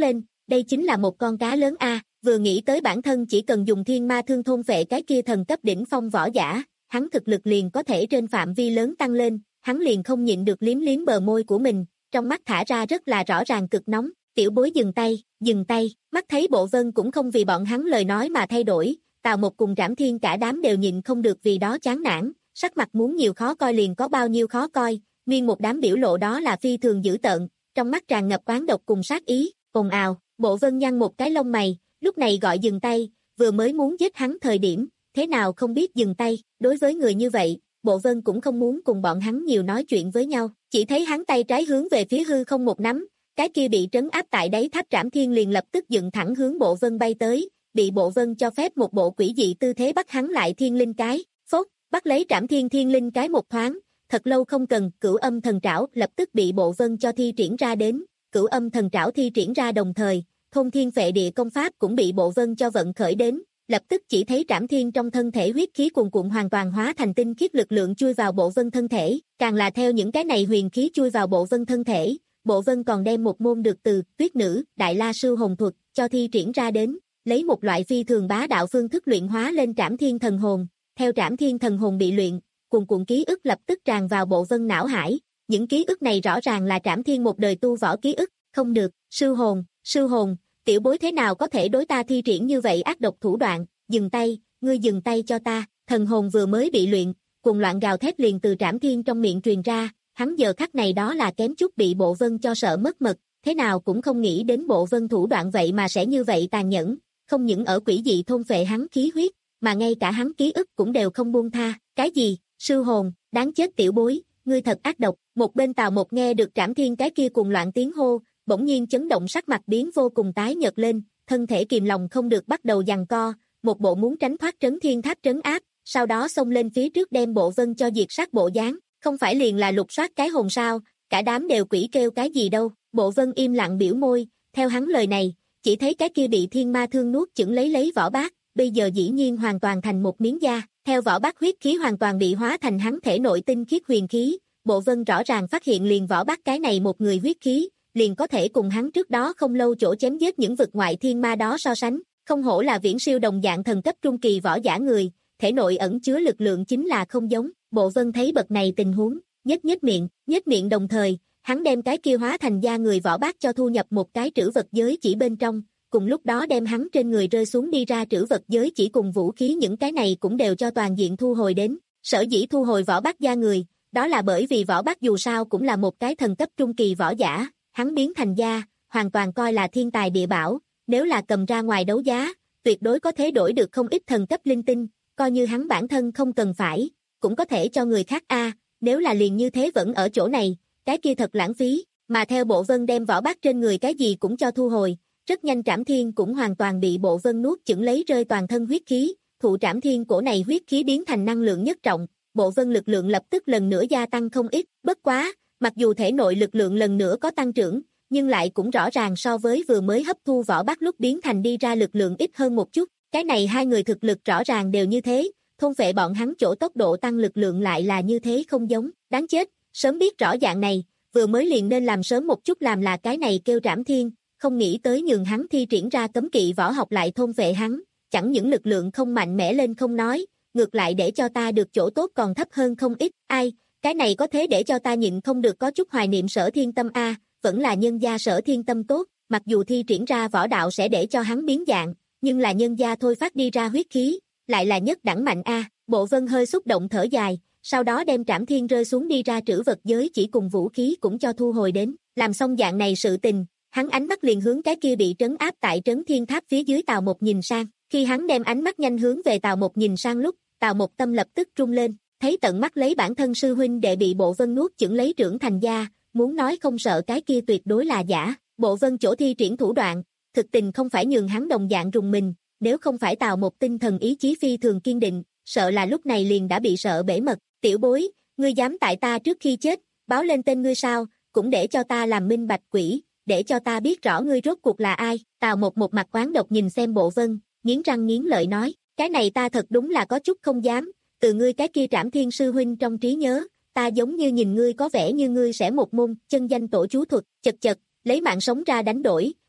đây chính là một con cá lớn a, vừa nghĩ tới bản thân chỉ cần dùng thiên ma thương thôn phệ cái kia thần cấp đỉnh phong võ giả, hắn thực lực liền có thể trên phạm vi lớn tăng lên, hắn liền không nhịn được liếm liếm bờ môi của mình, trong mắt thả ra rất là rõ ràng cực nóng, tiểu bối dừng tay, dừng tay, mắt thấy Bộ Vân cũng không vì bọn hắn lời nói mà thay đổi, Tào Một cùng Trảm Thiên cả đám đều nhịn không được vì đó chán nản, sắc mặt muốn nhiều khó coi liền có bao nhiêu khó coi, nguyên một đám biểu lộ đó là phi thường dữ tợn, trong mắt tràn ngập oán độc cùng sát ý, ồn ào, Bộ Vân nhăn một cái lông mày, lúc này gọi dừng tay, vừa mới muốn giết hắn thời điểm, thế nào không biết dừng tay, đối với người như vậy, Bộ Vân cũng không muốn cùng bọn hắn nhiều nói chuyện với nhau, chỉ thấy hắn tay trái hướng về phía hư không một nắm, cái kia bị trấn áp tại đáy tháp Trảm Thiên liền lập tức dựng thẳng hướng Bộ Vân bay tới, bị Bộ Vân cho phép một bộ quỷ dị tư thế bắt hắn lại thiên linh cái, phốt, bắt lấy Trảm Thiên thiên linh cái một thoáng, thật lâu không cần, Cửu Âm Thần Trảo lập tức bị Bộ Vân cho thi triển ra đến, Cửu Âm Thần Trảo thi triển ra đồng thời, Thôn Thiên Phệ Địa công pháp cũng bị Bộ Vân cho vận khởi đến, lập tức chỉ thấy Trảm Thiên trong thân thể huyết khí cuồn cuộn hoàn toàn hóa thành tinh khiết lực lượng chui vào Bộ Vân thân thể, càng là theo những cái này huyền khí chui vào Bộ Vân thân thể, Bộ Vân còn đem một môn được từ Tuyết Nữ, Đại La Sư Hồn Thuật cho thi triển ra đến, lấy một loại phi thường bá đạo phương thức luyện hóa lên Trảm Thiên thần hồn, theo Trảm Thiên thần hồn bị luyện, cuồn cuộn ký ức lập tức tràn vào Bộ Vân não hải, những ký ức này rõ ràng là Trảm Thiên một đời tu võ ký ức, không được, sư hồn, sư hồn, tiểu bối thế nào có thể đối ta thi triển như vậy ác độc thủ đoạn, dừng tay, ngươi dừng tay cho ta, thần hồn vừa mới bị luyện, cuồng loạn gào thét liền từ Trảm Thiên trong miệng truyền ra, hắn giờ khắc này đó là kém chút bị Bộ Vân cho sợ mất mật, thế nào cũng không nghĩ đến Bộ Vân thủ đoạn vậy mà sẽ như vậy tàn nhẫn, không những ở quỷ dị thôn phệ hắn khí huyết, mà ngay cả hắn ký ức cũng đều không buông tha, cái gì, sư hồn, đáng chết tiểu bối, ngươi thật ác độc, một bên Tào Một nghe được Trảm Thiên cái kia cuồng loạn tiếng hô, bỗng nhiên chấn động sắc mặt biến vô cùng tái nhợt lên, thân thể kìm lòng không được bắt đầu giằng co, một bộ muốn tránh thoát trấn thiên tháp trấn áp, sau đó xông lên phía trước đem Bộ Vân cho diệt sát bộ dáng, không phải liền là lục soát cái hồn sao, cả đám đều quỷ kêu cái gì đâu, Bộ Vân im lặng biểu môi, theo hắn lời này, chỉ thấy cái kia bị thiên ma thương nuốt chửng lấy lấy Võ Bác, bây giờ dĩ nhiên hoàn toàn thành một miếng da, theo Võ Bác huyết khí hoàn toàn bị hóa thành hắn thể nội tinh khiết huyền khí, Bộ Vân rõ ràng phát hiện liền Võ Bác cái này một người huyết khí, liền có thể cùng hắn trước đó không lâu chỗ chém giết những vực ngoại thiên ma đó so sánh, không hổ là viễn siêu đồng dạng thần cấp trung kỳ võ giả người, thể nội ẩn chứa lực lượng chính là không giống, Bộ Vân thấy bậc này tình huống, nhếch nhếch miệng, nhếch miệng đồng thời, hắn đem cái kia hóa thành da người Võ Bác cho thu nhập một cái trữ vật giới chỉ bên trong, cùng lúc đó đem hắn trên người rơi xuống đi ra trữ vật giới chỉ cùng vũ khí những cái này cũng đều cho toàn diện thu hồi đến, sở dĩ thu hồi Võ Bác da người, đó là bởi vì Võ Bác dù sao cũng là một cái thần cấp trung kỳ võ giả, hắn biến thành da, hoàn toàn coi là thiên tài địa bảo, nếu là cầm ra ngoài đấu giá, tuyệt đối có thể đổi được không ít thần cấp linh tinh, coi như hắn bản thân không cần phải, cũng có thể cho người khác a, nếu là liền như thế vẫn ở chỗ này, cái kia thật lãng phí, mà theo Bộ Vân đem Võ Bác trên người cái gì cũng cho thu hồi, rất nhanh Trảm Thiên cũng hoàn toàn bị Bộ Vân nuốt chửng lấy rơi toàn thân huyết khí, thụ Trảm Thiên cổ này huyết khí biến thành năng lượng nhất trọng, Bộ Vân lực lượng lập tức lần nữa gia tăng không ít, bất quá, mặc dù thể nội lực lượng lần nữa có tăng trưởng, nhưng lại cũng rõ ràng so với vừa mới hấp thu Võ Bác lúc biến thành đi ra lực lượng ít hơn một chút, cái này hai người thực lực rõ ràng đều như thế, thôn phệ bọn hắn chỗ tốc độ tăng lực lượng lại là như thế không giống, đáng chết, sớm biết rõ dạng này, vừa mới liền nên làm sớm một chút làm là cái này kêu Trảm Thiên, không nghĩ tới nhường hắn thi triển ra cấm kỵ võ học lại thôn phệ hắn, chẳng những lực lượng không mạnh mẽ lên không nói, ngược lại để cho ta được chỗ tốt còn thấp hơn không ít, ai, cái này có thế để cho ta nhịn không được có chút hoài niệm Sở Thiên Tâm a, vẫn là nhân gia Sở Thiên Tâm tốt, mặc dù thi triển ra võ đạo sẽ để cho hắn biến dạng, nhưng là nhân gia thôi phát đi ra huyết khí, lại là nhất đẳng mạnh a. Bộ Vân hơi xúc động thở dài, sau đó đem Trảm Thiên rơi xuống đi ra trữ vật giới chỉ cùng vũ khí cũng cho thu hồi đến, làm xong dạng này sự tình, hắn ánh mắt liền hướng cái kia bị trấn áp tại trấn thiên tháp phía dưới Tào Một nhìn sang, khi hắn đem ánh mắt nhanh hướng về Tào Một nhìn sang lúc, Tào Một tâm lập tức trung lên, thấy tận mắt lấy bản thân sư huynh đệ bị Bộ Vân nuốt chửng lấy trưởng thành gia, muốn nói không sợ cái kia tuyệt đối là giả, Bộ Vân chỗ thi triển thủ đoạn, thực tình không phải nhường hắn đồng dạng rùng mình, nếu không phải Tào Một tinh thần ý chí phi thường kiên định, sợ là lúc này liền đã bị sợ bể mật, tiểu bối, ngươi dám tại ta trước khi chết, báo lên tên ngươi sao, cũng để cho ta làm minh bạch quỷ, để cho ta biết rõ ngươi rốt cuộc là ai, Tào Một một mặt oán độc nhìn xem Bộ Vân, nghiến răng nghiến lợi nói, cái này ta thật đúng là có chút không dám, từ ngươi cái kia Trảm Thiên sư huynh trong trí nhớ, ta giống như nhìn ngươi có vẻ như ngươi sẽ một môn chân danh tổ chú thuật, chật chật, lấy mạng sống ra đánh đổi,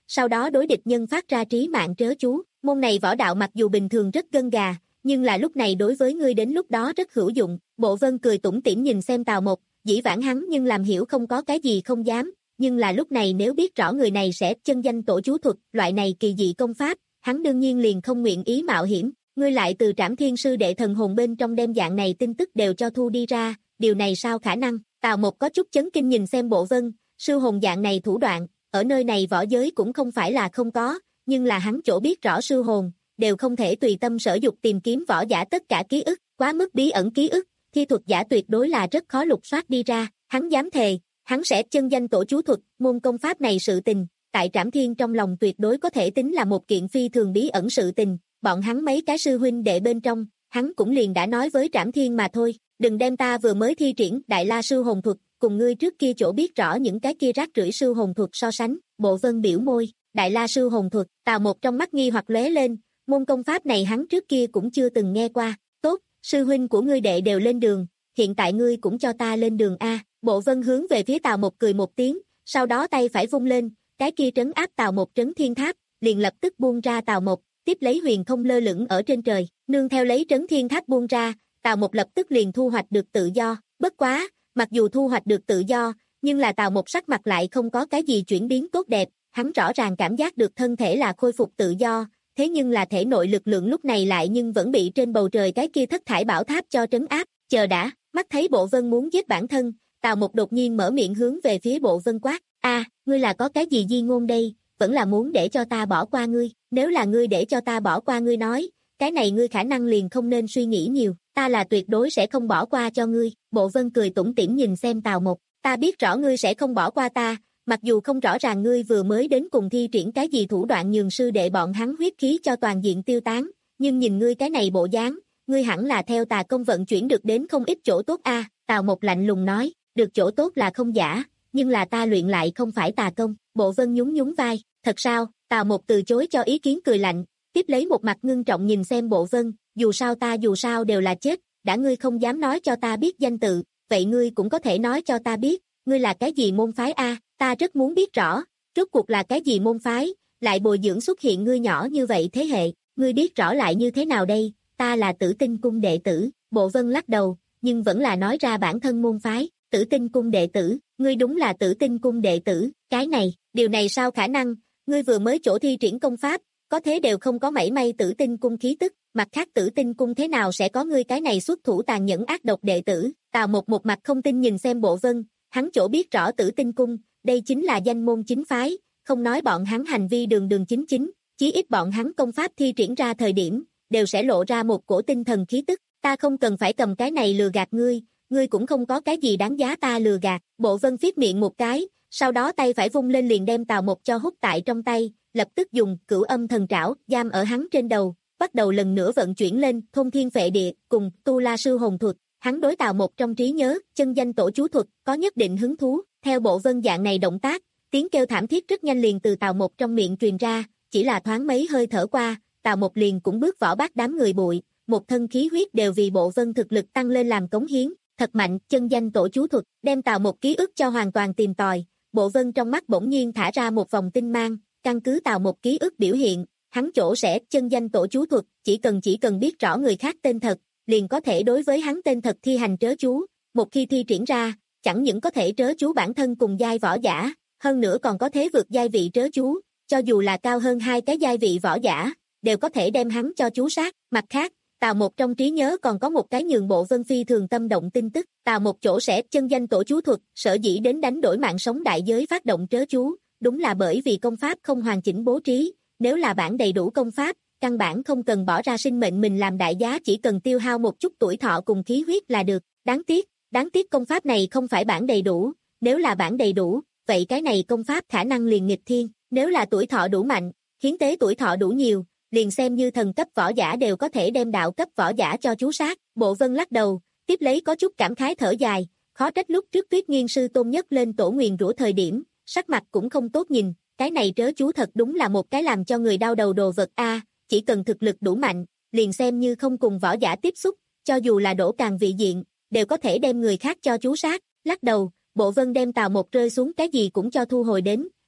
sau đó đối địch nhân phát ra trí mạng trớ chú. Môn này võ đạo mặc dù bình thường rất gân gà, nhưng là lúc này đối với ngươi đến lúc đó rất hữu dụng. Bộ Vân cười tủm tỉm nhìn xem Tào Mộc, dĩ vãng hắn nhưng làm hiểu không có cái gì không dám, nhưng là lúc này nếu biết rõ người này sẽ chân danh tổ chú thuật, loại này kỳ dị công pháp, hắn đương nhiên liền không nguyện ý mạo hiểm. Ngươi lại từ Trảm Thiên sư đệ thần hồn bên trong đem dạng này tin tức đều cho thu đi ra, điều này sao khả năng? Tào Mộc có chút chấn kinh nhìn xem Bộ Vân, sư hồn dạng này thủ đoạn, ở nơi này võ giới cũng không phải là không có, nhưng là hắn chỗ biết rõ sư hồn, đều không thể tùy tâm sở dục tìm kiếm võ giả tất cả ký ức, quá mức bí ẩn ký ức, thi thuật giả tuyệt đối là rất khó lục soát đi ra. Hắn dám thề, hắn sẽ chân danh tổ chú thuật, môn công pháp này sự tình, tại Trảm Thiên trong lòng tuyệt đối có thể tính là một kiện phi thường bí ẩn sự tình, bọn hắn mấy cái sư huynh đệ bên trong, hắn cũng liền đã nói với Trảm Thiên mà thôi, đừng đem ta vừa mới thi triển Đại La sư hồn thuật, cùng ngươi trước kia chỗ biết rõ những cái kia rác rưởi sư hồn thuật so sánh. Bộ Vân biểu môi, Đại La sư hồn thuật, Tào Mộc trong mắt nghi hoặc lóe lên, môn công pháp này hắn trước kia cũng chưa từng nghe qua. Tốt, sư huynh của ngươi đệ đều lên đường, hiện tại ngươi cũng cho ta lên đường a. Bộ Vân hướng về phía Tào Mộc cười một tiếng, sau đó tay phải vung lên, cái kia trấn áp Tào Mộc trấn thiên tháp, liền lập tức buông ra Tào Mộc, tiếp lấy huyền không lơ lửng ở trên trời, nương theo lấy trấn thiên tháp buông ra, Tào Mộc lập tức liền thu hoạch được tự do. Bất quá, mặc dù thu hoạch được tự do, nhưng là Tào Mộc sắc mặt lại không có cái gì chuyển biến tốt đẹp, hắn rõ ràng cảm giác được thân thể là khôi phục tự do, thế nhưng là thể nội lực lượng lúc này lại nhưng vẫn bị trên bầu trời cái kia thất thải bảo tháp cho trấn áp. Chờ đã, mắt thấy Bộ Vân muốn giết bản thân, Tào Mộc đột nhiên mở miệng hướng về phía Bộ Vân quát, a, ngươi là có cái gì di ngôn đây, vẫn là muốn để cho ta bỏ qua ngươi, nếu là ngươi để cho ta bỏ qua ngươi nói, cái này ngươi khả năng liền không nên suy nghĩ nhiều, ta là tuyệt đối sẽ không bỏ qua cho ngươi. Bộ Vân cười tủm tỉm nhìn xem Tào Mộc, ta biết rõ ngươi sẽ không bỏ qua ta, mặc dù không rõ ràng ngươi vừa mới đến cùng thi triển cái gì thủ đoạn nhường sư đệ bọn hắn huyết khí cho toàn diện tiêu tán, nhưng nhìn ngươi cái này bộ dáng, ngươi hẳn là theo tà công vận chuyển được đến không ít chỗ tốt a. À, Tào Mộc lạnh lùng nói, được chỗ tốt là không giả, nhưng là ta luyện lại không phải tà công. Bộ Vân nhún nhún vai, thật sao? Tào Mộc từ chối cho ý kiến cười lạnh, tiếp lấy một mặt ngưng trọng nhìn xem Bộ Vân, dù sao ta dù sao đều là chết, đã ngươi không dám nói cho ta biết danh tự, vậy ngươi cũng có thể nói cho ta biết, ngươi là cái gì môn phái a? À, ta rất muốn biết rõ, rốt cuộc là cái gì môn phái, lại bồi dưỡng xuất hiện ngươi nhỏ như vậy thế hệ, ngươi biết rõ lại như thế nào đây? Ta là Tử Tinh cung đệ tử. Bộ Vân lắc đầu, nhưng vẫn là nói ra bản thân môn phái. Tử Tinh cung đệ tử, ngươi đúng là Tử Tinh cung đệ tử, cái này, điều này sao khả năng, ngươi vừa mới chỗ thi triển công pháp, có thế đều không có mảy may Tử Tinh cung khí tức, mặt khác Tử Tinh cung thế nào sẽ có ngươi cái này xuất thủ tàn nhẫn ác độc đệ tử? Tào Mộc một mặt không tin nhìn xem Bộ Vân, hắn chỗ biết rõ Tử Tinh cung, đây chính là danh môn chính phái, không nói bọn hắn hành vi đường đường chính chính, chí ít bọn hắn công pháp thi triển ra thời điểm, đều sẽ lộ ra một cổ tinh thần khí tức, ta không cần phải cầm cái này lừa gạt ngươi, ngươi cũng không có cái gì đáng giá ta lừa gạt. Bộ Vân phiết miệng một cái, sau đó tay phải vung lên liền đem Tào Mộc cho hút tại trong tay, lập tức dùng cửu âm thần trảo giam ở hắn trên đầu, bắt đầu lần nữa vận chuyển lên thôn thiên phệ địa cùng tu la sư hồn thuật. Hắn đối Tào Mộc trong trí nhớ chân danh tổ chú thuật có nhất định hứng thú, theo Bộ Vân dạng này động tác, tiếng kêu thảm thiết rất nhanh liền từ Tào Mộc trong miệng truyền ra, chỉ là thoáng mấy hơi thở qua, Tào Mộc liền cũng bước võ bát đám người bụi, một thân khí huyết đều vì Bộ Vân thực lực tăng lên làm cống hiến, thật mạnh. Chân danh tổ chú thuật, đem Tào Mộc ký ức cho hoàn toàn tìm tòi. Bộ Vân trong mắt bỗng nhiên thả ra một vòng tinh mang, căn cứ Tào Mộc ký ức biểu hiện, hắn chỗ sẽ chân danh tổ chú thuật, chỉ cần chỉ cần biết rõ người khác tên thật, liền có thể đối với hắn tên thật thi hành trớ chú, một khi thi triển ra, chẳng những có thể trớ chú bản thân cùng giai võ giả, hơn nữa còn có thể vượt giai vị trớ chú, cho dù là cao hơn hai cái giai vị võ giả, đều có thể đem hắn cho chú sát. Mặt khác, Tào Mộc trong trí nhớ còn có một cái nhường Bộ Vân phi thường tâm động tin tức, Tào Mộc chỗ sẽ chân danh tổ chú thuật, sở dĩ đến đánh đổi mạng sống đại giới phát động trớ chú, đúng là bởi vì công pháp không hoàn chỉnh bố trí, nếu là bản đầy đủ công pháp, căn bản không cần bỏ ra sinh mệnh mình làm đại giá, chỉ cần tiêu hao một chút tuổi thọ cùng khí huyết là được. Đáng tiếc, đáng tiếc công pháp này không phải bản đầy đủ, nếu là bản đầy đủ, vậy cái này công pháp khả năng liền nghịch thiên, nếu là tuổi thọ đủ mạnh, hiến tế tuổi thọ đủ nhiều, liền xem như thần cấp võ giả đều có thể đem đạo cấp võ giả cho chú sát. Bộ Vân lắc đầu, tiếp lấy có chút cảm khái thở dài, khó trách lúc trước Tuyết Nghiên sư tôn nhất lên tổ nguyền rủa thời điểm, sắc mặt cũng không tốt nhìn, cái này trớ chú thật đúng là một cái làm cho người đau đầu đồ vật a, chỉ cần thực lực đủ mạnh, liền xem như không cùng võ giả tiếp xúc, cho dù là đổ càng vị diện, đều có thể đem người khác cho chú sát. Lắc đầu, Bộ Vân đem Tào Mộc rơi xuống cái gì cũng cho thu hồi đến,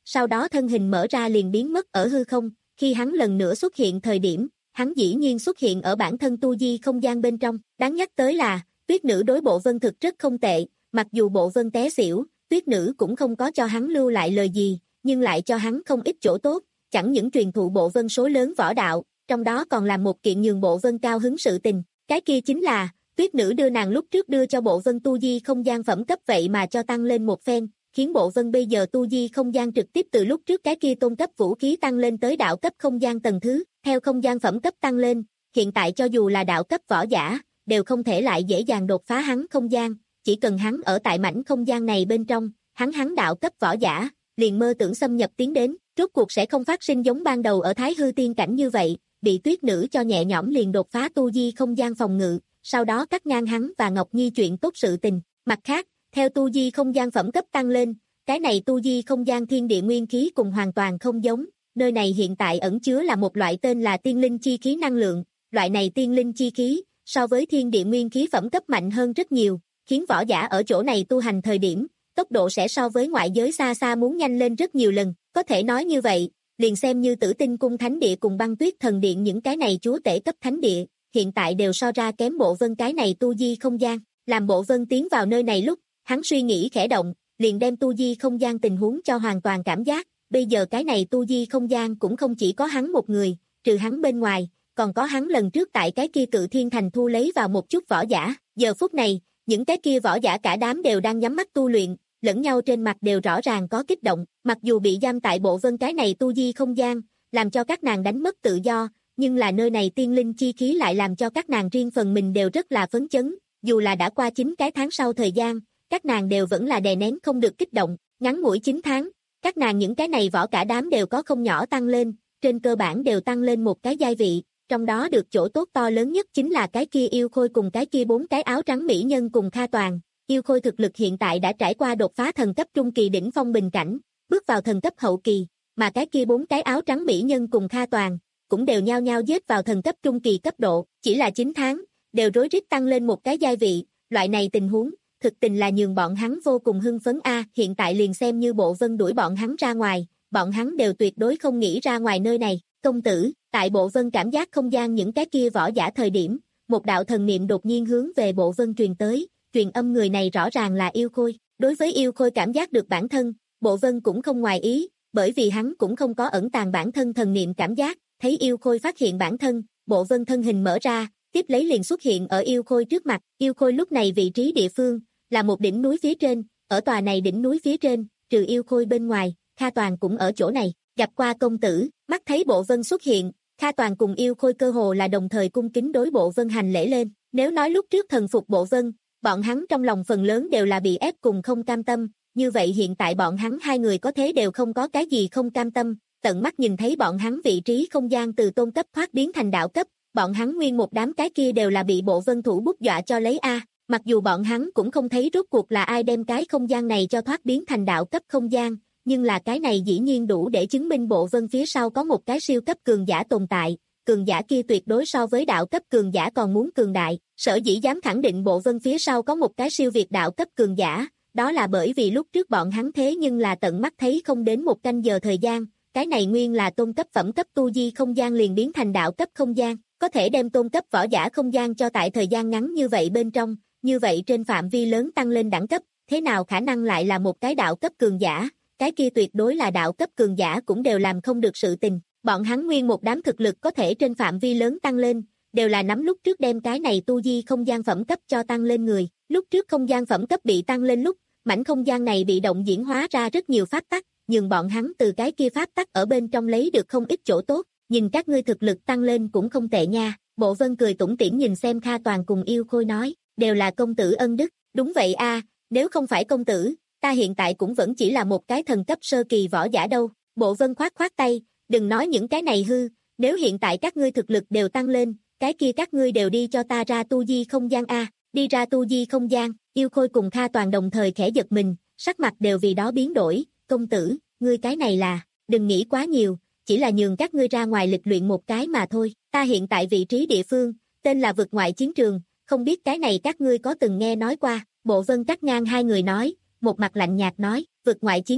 sau đó thân hình mở ra liền biến mất ở hư không, khi hắn lần nữa xuất hiện thời điểm, hắn dĩ nhiên xuất hiện ở bản thân tu di không gian bên trong, đáng nhắc tới là, tuyết nữ đối Bộ Vân thực rất không tệ, mặc dù Bộ Vân té xỉu, tuyết nữ cũng không có cho hắn lưu lại lời gì, nhưng lại cho hắn không ít chỗ tốt, chẳng những truyền thụ Bộ Vân số lớn võ đạo, trong đó còn làm một kiện nhường Bộ Vân cao hứng sự tình, cái kia chính là, tuyết nữ đưa nàng lúc trước đưa cho Bộ Vân tu di không gian phẩm cấp vậy mà cho tăng lên một phen, khiến Bộ Vân bây giờ tu di không gian trực tiếp từ lúc trước cái kia tôn cấp vũ khí tăng lên tới đạo cấp không gian tầng thứ, theo không gian phẩm cấp tăng lên, hiện tại cho dù là đạo cấp võ giả, đều không thể lại dễ dàng đột phá hắn không gian, chỉ cần hắn ở tại mảnh không gian này bên trong, hắn hắn đạo cấp võ giả, liền mơ tưởng xâm nhập tiến đến, rốt cuộc sẽ không phát sinh giống ban đầu ở Thái Hư tiên cảnh như vậy, bị tuyết nữ cho nhẹ nhõm liền đột phá tu di không gian phòng ngự, sau đó cắt ngang hắn và Ngọc Nhi chuyện tốt sự tình. Mặt khác, theo tu di không gian phẩm cấp tăng lên, cái này tu di không gian thiên địa nguyên khí cùng hoàn toàn không giống, nơi này hiện tại ẩn chứa là một loại tên là tiên linh chi khí năng lượng, loại này tiên linh chi khí, so với thiên địa nguyên khí phẩm cấp mạnh hơn rất nhiều, khiến võ giả ở chỗ này tu hành thời điểm, tốc độ sẽ so với ngoại giới xa xa muốn nhanh lên rất nhiều lần, có thể nói như vậy, liền xem như Tử Tinh cung thánh địa cùng Băng Tuyết thần điện những cái này chúa tể cấp thánh địa, hiện tại đều so ra kém Bộ Vân cái này tu di không gian, làm Bộ Vân tiến vào nơi này lúc, hắn suy nghĩ khẽ động, liền đem tu di không gian tình huống cho hoàn toàn cảm giác, bây giờ cái này tu di không gian cũng không chỉ có hắn một người, trừ hắn bên ngoài, còn có hắn lần trước tại cái kia Cự Thiên Thành thu lấy vào một chút võ giả, giờ phút này, những cái kia võ giả cả đám đều đang nhắm mắt tu luyện, lẫn nhau trên mặt đều rõ ràng có kích động, mặc dù bị giam tại Bộ Vân cái này tu di không gian, làm cho các nàng đánh mất tự do, nhưng là nơi này tiên linh chi khí lại làm cho các nàng riêng phần mình đều rất là phấn chấn, dù là đã qua chín cái tháng sau thời gian, các nàng đều vẫn là đè nén không được kích động, ngắn ngủi chín tháng, các nàng những cái này võ cả đám đều có không nhỏ tăng lên, trên cơ bản đều tăng lên một cái giai vị, trong đó được chỗ tốt to lớn nhất chính là cái kia yêu khôi cùng cái kia bốn cái áo trắng mỹ nhân cùng Kha Toàn. Yêu khôi thực lực hiện tại đã trải qua đột phá thần cấp trung kỳ đỉnh phong bình cảnh, bước vào thần cấp hậu kỳ, mà cái kia bốn cái áo trắng mỹ nhân cùng Kha Toàn, cũng đều nhao nhao giết vào thần cấp trung kỳ cấp độ, chỉ là chín tháng, đều rối rít tăng lên một cái giai vị, loại này tình huống, thực tình là nhường bọn hắn vô cùng hưng phấn a, hiện tại liền xem như Bộ Vân đuổi bọn hắn ra ngoài, bọn hắn đều tuyệt đối không nghĩ ra ngoài nơi này, công tử, tại Bộ Vân cảm giác không gian những cái kia võ giả thời điểm, một đạo thần niệm đột nhiên hướng về Bộ Vân truyền tới, truyền âm người này rõ ràng là yêu khôi, đối với yêu khôi cảm giác được bản thân, Bộ Vân cũng không ngoài ý, bởi vì hắn cũng không có ẩn tàng bản thân thần niệm cảm giác, thấy yêu khôi phát hiện bản thân, Bộ Vân thân hình mở ra, tiếp lấy liền xuất hiện ở yêu khôi trước mặt, yêu khôi lúc này vị trí địa phương, là một đỉnh núi phía trên, ở tòa này đỉnh núi phía trên, trừ yêu khôi bên ngoài, Kha Toàn cũng ở chỗ này, gặp qua công tử, mắt thấy Bộ Vân xuất hiện, Kha Toàn cùng yêu khôi cơ hồ là đồng thời cung kính đối Bộ Vân hành lễ lên, nếu nói lúc trước thần phục Bộ Vân, bọn hắn trong lòng phần lớn đều là bị ép cùng không cam tâm, như vậy hiện tại bọn hắn hai người có thế đều không có cái gì không cam tâm, tận mắt nhìn thấy bọn hắn vị trí không gian từ tôn cấp thoát biến thành đạo cấp, bọn hắn nguyên một đám cái kia đều là bị Bộ Vân thủ bút dọa cho lấy a, mặc dù bọn hắn cũng không thấy rốt cuộc là ai đem cái không gian này cho thoát biến thành đạo cấp không gian, nhưng là cái này dĩ nhiên đủ để chứng minh Bộ Vân phía sau có một cái siêu cấp cường giả tồn tại, cường giả kia tuyệt đối so với đạo cấp cường giả còn muốn cường đại, sở dĩ dám khẳng định Bộ Vân phía sau có một cái siêu việt đạo cấp cường giả, đó là bởi vì lúc trước bọn hắn thế nhưng là tận mắt thấy không đến một canh giờ thời gian, cái này nguyên là tôn cấp phẩm cấp tu di không gian liền biến thành đạo cấp không gian, có thể đem tôn cấp võ giả không gian cho tại thời gian ngắn như vậy bên trong, như vậy trên phạm vi lớn tăng lên đẳng cấp, thế nào khả năng lại là một cái đạo cấp cường giả, cái kia tuyệt đối là đạo cấp cường giả cũng đều làm không được sự tình, bọn hắn nguyên một đám thực lực có thể trên phạm vi lớn tăng lên, đều là nắm lúc trước đem cái này tu di không gian phẩm cấp cho tăng lên người, lúc trước không gian phẩm cấp bị tăng lên lúc, mảnh không gian này bị động diễn hóa ra rất nhiều pháp tắc, nhưng bọn hắn từ cái kia pháp tắc ở bên trong lấy được không ít chỗ tốt, nhìn các ngươi thực lực tăng lên cũng không tệ nha, Bộ Vân cười tủm tỉm nhìn xem Kha Toàn cùng yêu khôi nói, đều là công tử ân đức, đúng vậy a, nếu không phải công tử, ta hiện tại cũng vẫn chỉ là một cái thần cấp sơ kỳ võ giả đâu, Bộ Vân khoát khoát tay, đừng nói những cái này hư, nếu hiện tại các ngươi thực lực đều tăng lên, cái kia các ngươi đều đi cho ta ra tu di không gian a, đi ra tu di không gian, yêu khôi cùng Kha Toàn đồng thời khẽ giật mình, sắc mặt đều vì đó biến đổi, công tử, ngươi cái này là, đừng nghĩ quá nhiều, chỉ là nhường các ngươi ra ngoài lịch luyện một cái mà thôi, ta hiện tại vị trí địa phương, tên là vực ngoại chiến trường, không biết cái này các ngươi có từng nghe nói qua, Bộ Vân cắt ngang hai người nói, một mặt lạnh nhạt nói, vực ngoại chiến trường,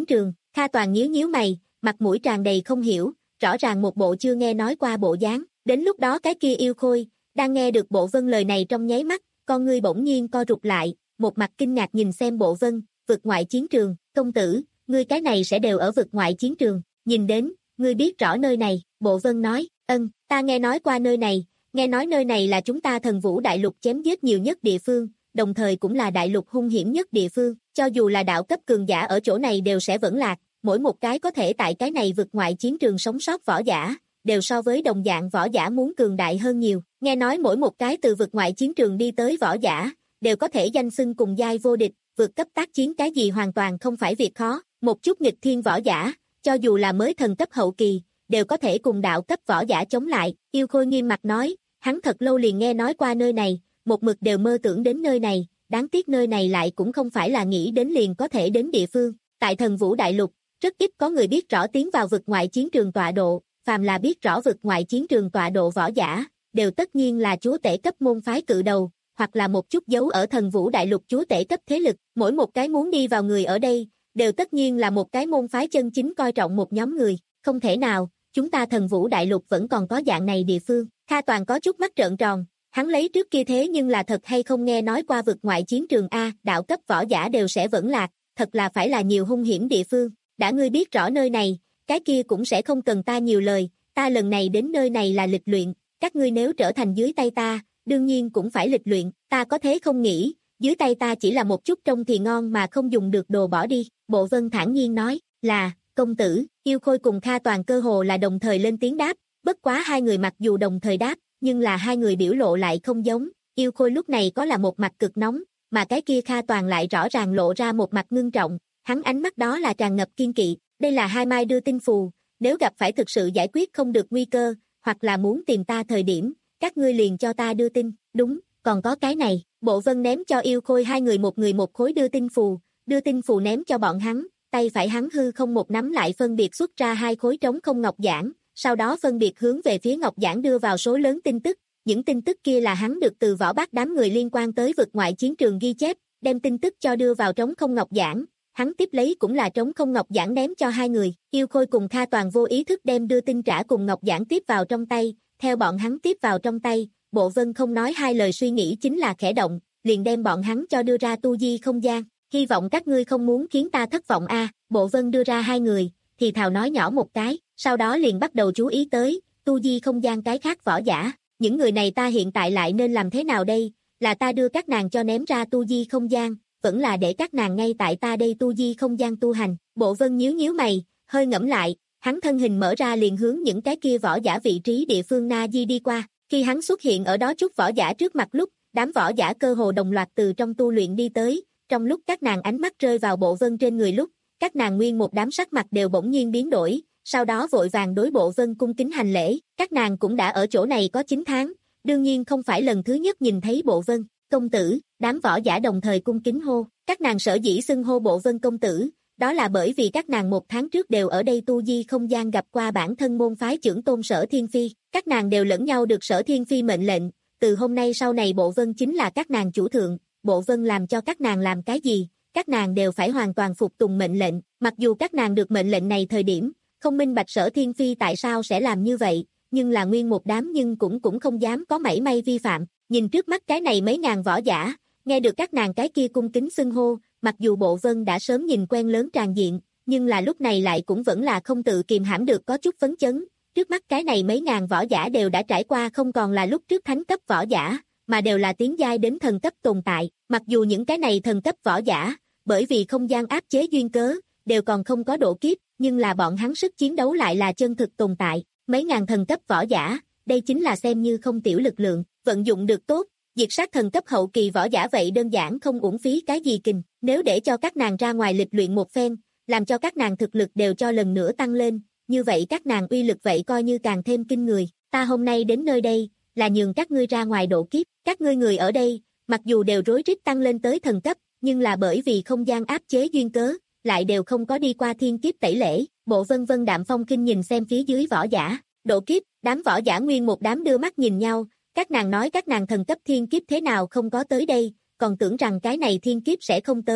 Kha Toàn nhíu nhíu mày, mặt mũi tràn đầy không hiểu, rõ ràng một bộ chưa nghe nói qua bộ dáng. Đến lúc đó cái kia yêu khôi, đang nghe được Bộ Vân lời này trong nháy mắt, con ngươi bỗng nhiên co rụt lại, một mặt kinh ngạc nhìn xem Bộ Vân, vực ngoại chiến trường, công tử, ngươi cái này sẽ đều ở vực ngoại chiến trường, nhìn đến, ngươi biết rõ nơi này, Bộ Vân nói, ân, ta nghe nói qua nơi này, nghe nói nơi này là chúng ta Thần Vũ Đại Lục chém giết nhiều nhất địa phương, đồng thời cũng là đại lục hung hiểm nhất địa phương, cho dù là đạo cấp cường giả ở chỗ này đều sẽ vẫn lạc, mỗi một cái có thể tại cái này vực ngoại chiến trường sống sót võ giả, đều so với đồng dạng võ giả muốn cường đại hơn nhiều, nghe nói mỗi một cái từ vực ngoại chiến trường đi tới võ giả, đều có thể danh xưng cùng giai vô địch, vượt cấp tác chiến cái gì hoàn toàn không phải việc khó, một chút nghịch thiên võ giả, cho dù là mới thần cấp hậu kỳ, đều có thể cùng đạo cấp võ giả chống lại, yêu khôi nghiêm mặt nói, hắn thật lâu liền nghe nói qua nơi này, một mực đều mơ tưởng đến nơi này, đáng tiếc nơi này lại cũng không phải là nghĩ đến liền có thể đến địa phương, tại Thần Vũ Đại Lục, rất ít có người biết rõ tiến vào vực ngoại chiến trường tọa độ, phàm là biết rõ vực ngoại chiến trường tọa độ võ giả, đều tất nhiên là chúa tể cấp môn phái cự đầu, hoặc là một chút dấu ở Thần Vũ Đại Lục chúa tể cấp thế lực, mỗi một cái muốn đi vào người ở đây, đều tất nhiên là một cái môn phái chân chính coi trọng một nhóm người, không thể nào, chúng ta Thần Vũ Đại Lục vẫn còn có dạng này địa phương, Kha Toàn có chút mắt trợn tròn, hắn lấy trước kia thế nhưng là thật hay không nghe nói qua vực ngoại chiến trường A, đạo cấp võ giả đều sẽ vẫn lạc, thật là phải là nhiều hung hiểm địa phương, đã ngươi biết rõ nơi này, cái kia cũng sẽ không cần ta nhiều lời, ta lần này đến nơi này là lịch luyện, các ngươi nếu trở thành dưới tay ta, đương nhiên cũng phải lịch luyện, ta có thế không nghĩ, dưới tay ta chỉ là một chút trông thì ngon mà không dùng được đồ bỏ đi, Bộ Vân thản nhiên nói, là, công tử, yêu khôi cùng Kha Toàn cơ hồ là đồng thời lên tiếng đáp, bất quá hai người mặc dù đồng thời đáp, nhưng là hai người biểu lộ lại không giống, yêu khôi lúc này có là một mặt cực nóng, mà cái kia Kha Toàn lại rõ ràng lộ ra một mặt ngưng trọng, hắn ánh mắt đó là tràn ngập kiên kỵ, đây là hai mai đưa tin phù, nếu gặp phải thực sự giải quyết không được nguy cơ, hoặc là muốn tìm ta thời điểm, các ngươi liền cho ta đưa tin, đúng, còn có cái này, Bộ Vân ném cho yêu khôi hai người một người một khối đưa tin phù, đưa tin phù ném cho bọn hắn, tay phải hắn hư không một nắm lại phân biệt xuất ra hai khối trống không ngọc giản, sau đó phân biệt hướng về phía ngọc giản đưa vào số lớn tin tức, những tin tức kia là hắn được từ Võ Bác đám người liên quan tới vực ngoại chiến trường ghi chép, đem tin tức cho đưa vào trống không ngọc giản, hắn tiếp lấy cũng là trống không ngọc giản ném cho hai người, yêu khôi cùng Kha Toàn vô ý thức đem đưa tin trả cùng ngọc giản tiếp vào trong tay, theo bọn hắn tiếp vào trong tay, Bộ Vân không nói hai lời suy nghĩ chính là khẽ động, liền đem bọn hắn cho đưa ra tu di không gian, hy vọng các ngươi không muốn khiến ta thất vọng a, Bộ Vân đưa ra hai người, thì thào nói nhỏ một cái, sau đó liền bắt đầu chú ý tới, tu di không gian cái khác võ giả, những người này ta hiện tại lại nên làm thế nào đây, là ta đưa các nàng cho ném ra tu di không gian, vẫn là để các nàng ngay tại ta đây tu di không gian tu hành, Bộ Vân nhíu nhíu mày, hơi ngẫm lại, hắn thân hình mở ra liền hướng những cái kia võ giả vị trí địa phương Na Di đi qua, khi hắn xuất hiện ở đó chút võ giả trước mặt lúc, đám võ giả cơ hồ đồng loạt từ trong tu luyện đi tới, trong lúc các nàng ánh mắt rơi vào Bộ Vân trên người lúc, các nàng nguyên một đám sắc mặt đều bỗng nhiên biến đổi, sau đó vội vàng đối Bộ Vân cung kính hành lễ, các nàng cũng đã ở chỗ này có chín tháng, đương nhiên không phải lần thứ nhất nhìn thấy Bộ Vân, công tử, đám võ giả đồng thời cung kính hô, các nàng sở dĩ xưng hô Bộ Vân công tử, đó là bởi vì các nàng một tháng trước đều ở đây tu di không gian gặp qua bản thân môn phái trưởng tôn Sở Thiên Phi, các nàng đều lẫn nhau được Sở Thiên Phi mệnh lệnh, từ hôm nay sau này Bộ Vân chính là các nàng chủ thượng, Bộ Vân làm cho các nàng làm cái gì, các nàng đều phải hoàn toàn phục tùng mệnh lệnh, mặc dù các nàng được mệnh lệnh này thời điểm, không minh bạch Sở Thiên Phi tại sao sẽ làm như vậy, nhưng là nguyên một đám nhưng cũng cũng không dám có mảy may vi phạm, nhìn trước mắt cái này mấy ngàn võ giả, nghe được các nàng cái kia cung kính xưng hô, mặc dù Bộ Vân đã sớm nhìn quen lớn tràn diện, nhưng là lúc này lại cũng vẫn là không tự kìm hãm được có chút phấn chấn, trước mắt cái này mấy ngàn võ giả đều đã trải qua không còn là lúc trước thánh cấp võ giả, mà đều là tiến giai đến thần cấp tồn tại, mặc dù những cái này thần cấp võ giả, bởi vì không gian áp chế duyên cớ, đều còn không có độ kiếp, nhưng là bọn hắn sức chiến đấu lại là chân thực tồn tại, mấy ngàn thần cấp võ giả, đây chính là xem như không tiểu lực lượng, vận dụng được tốt, diệt sát thần cấp hậu kỳ võ giả vậy đơn giản không uổng phí cái gì kình, nếu để cho các nàng ra ngoài lịch luyện một phen, làm cho các nàng thực lực đều cho lần nữa tăng lên, như vậy các nàng uy lực vậy coi như càng thêm kinh người, ta hôm nay đến nơi đây, là nhường các ngươi ra ngoài độ kiếp, các ngươi người ở đây, mặc dù đều rối rít tăng lên tới thần cấp, nhưng là bởi vì không gian áp chế duyên cớ, lại đều không có đi qua thiên kiếp tẩy lễ, Bộ Vân Vân đạm phong kinh nhìn xem phía dưới võ giả, độ kiếp, đám võ giả nguyên một đám đưa mắt nhìn nhau, các nàng nói các nàng thần cấp thiên kiếp thế nào không có tới đây, còn tưởng rằng cái này thiên kiếp sẽ không tới,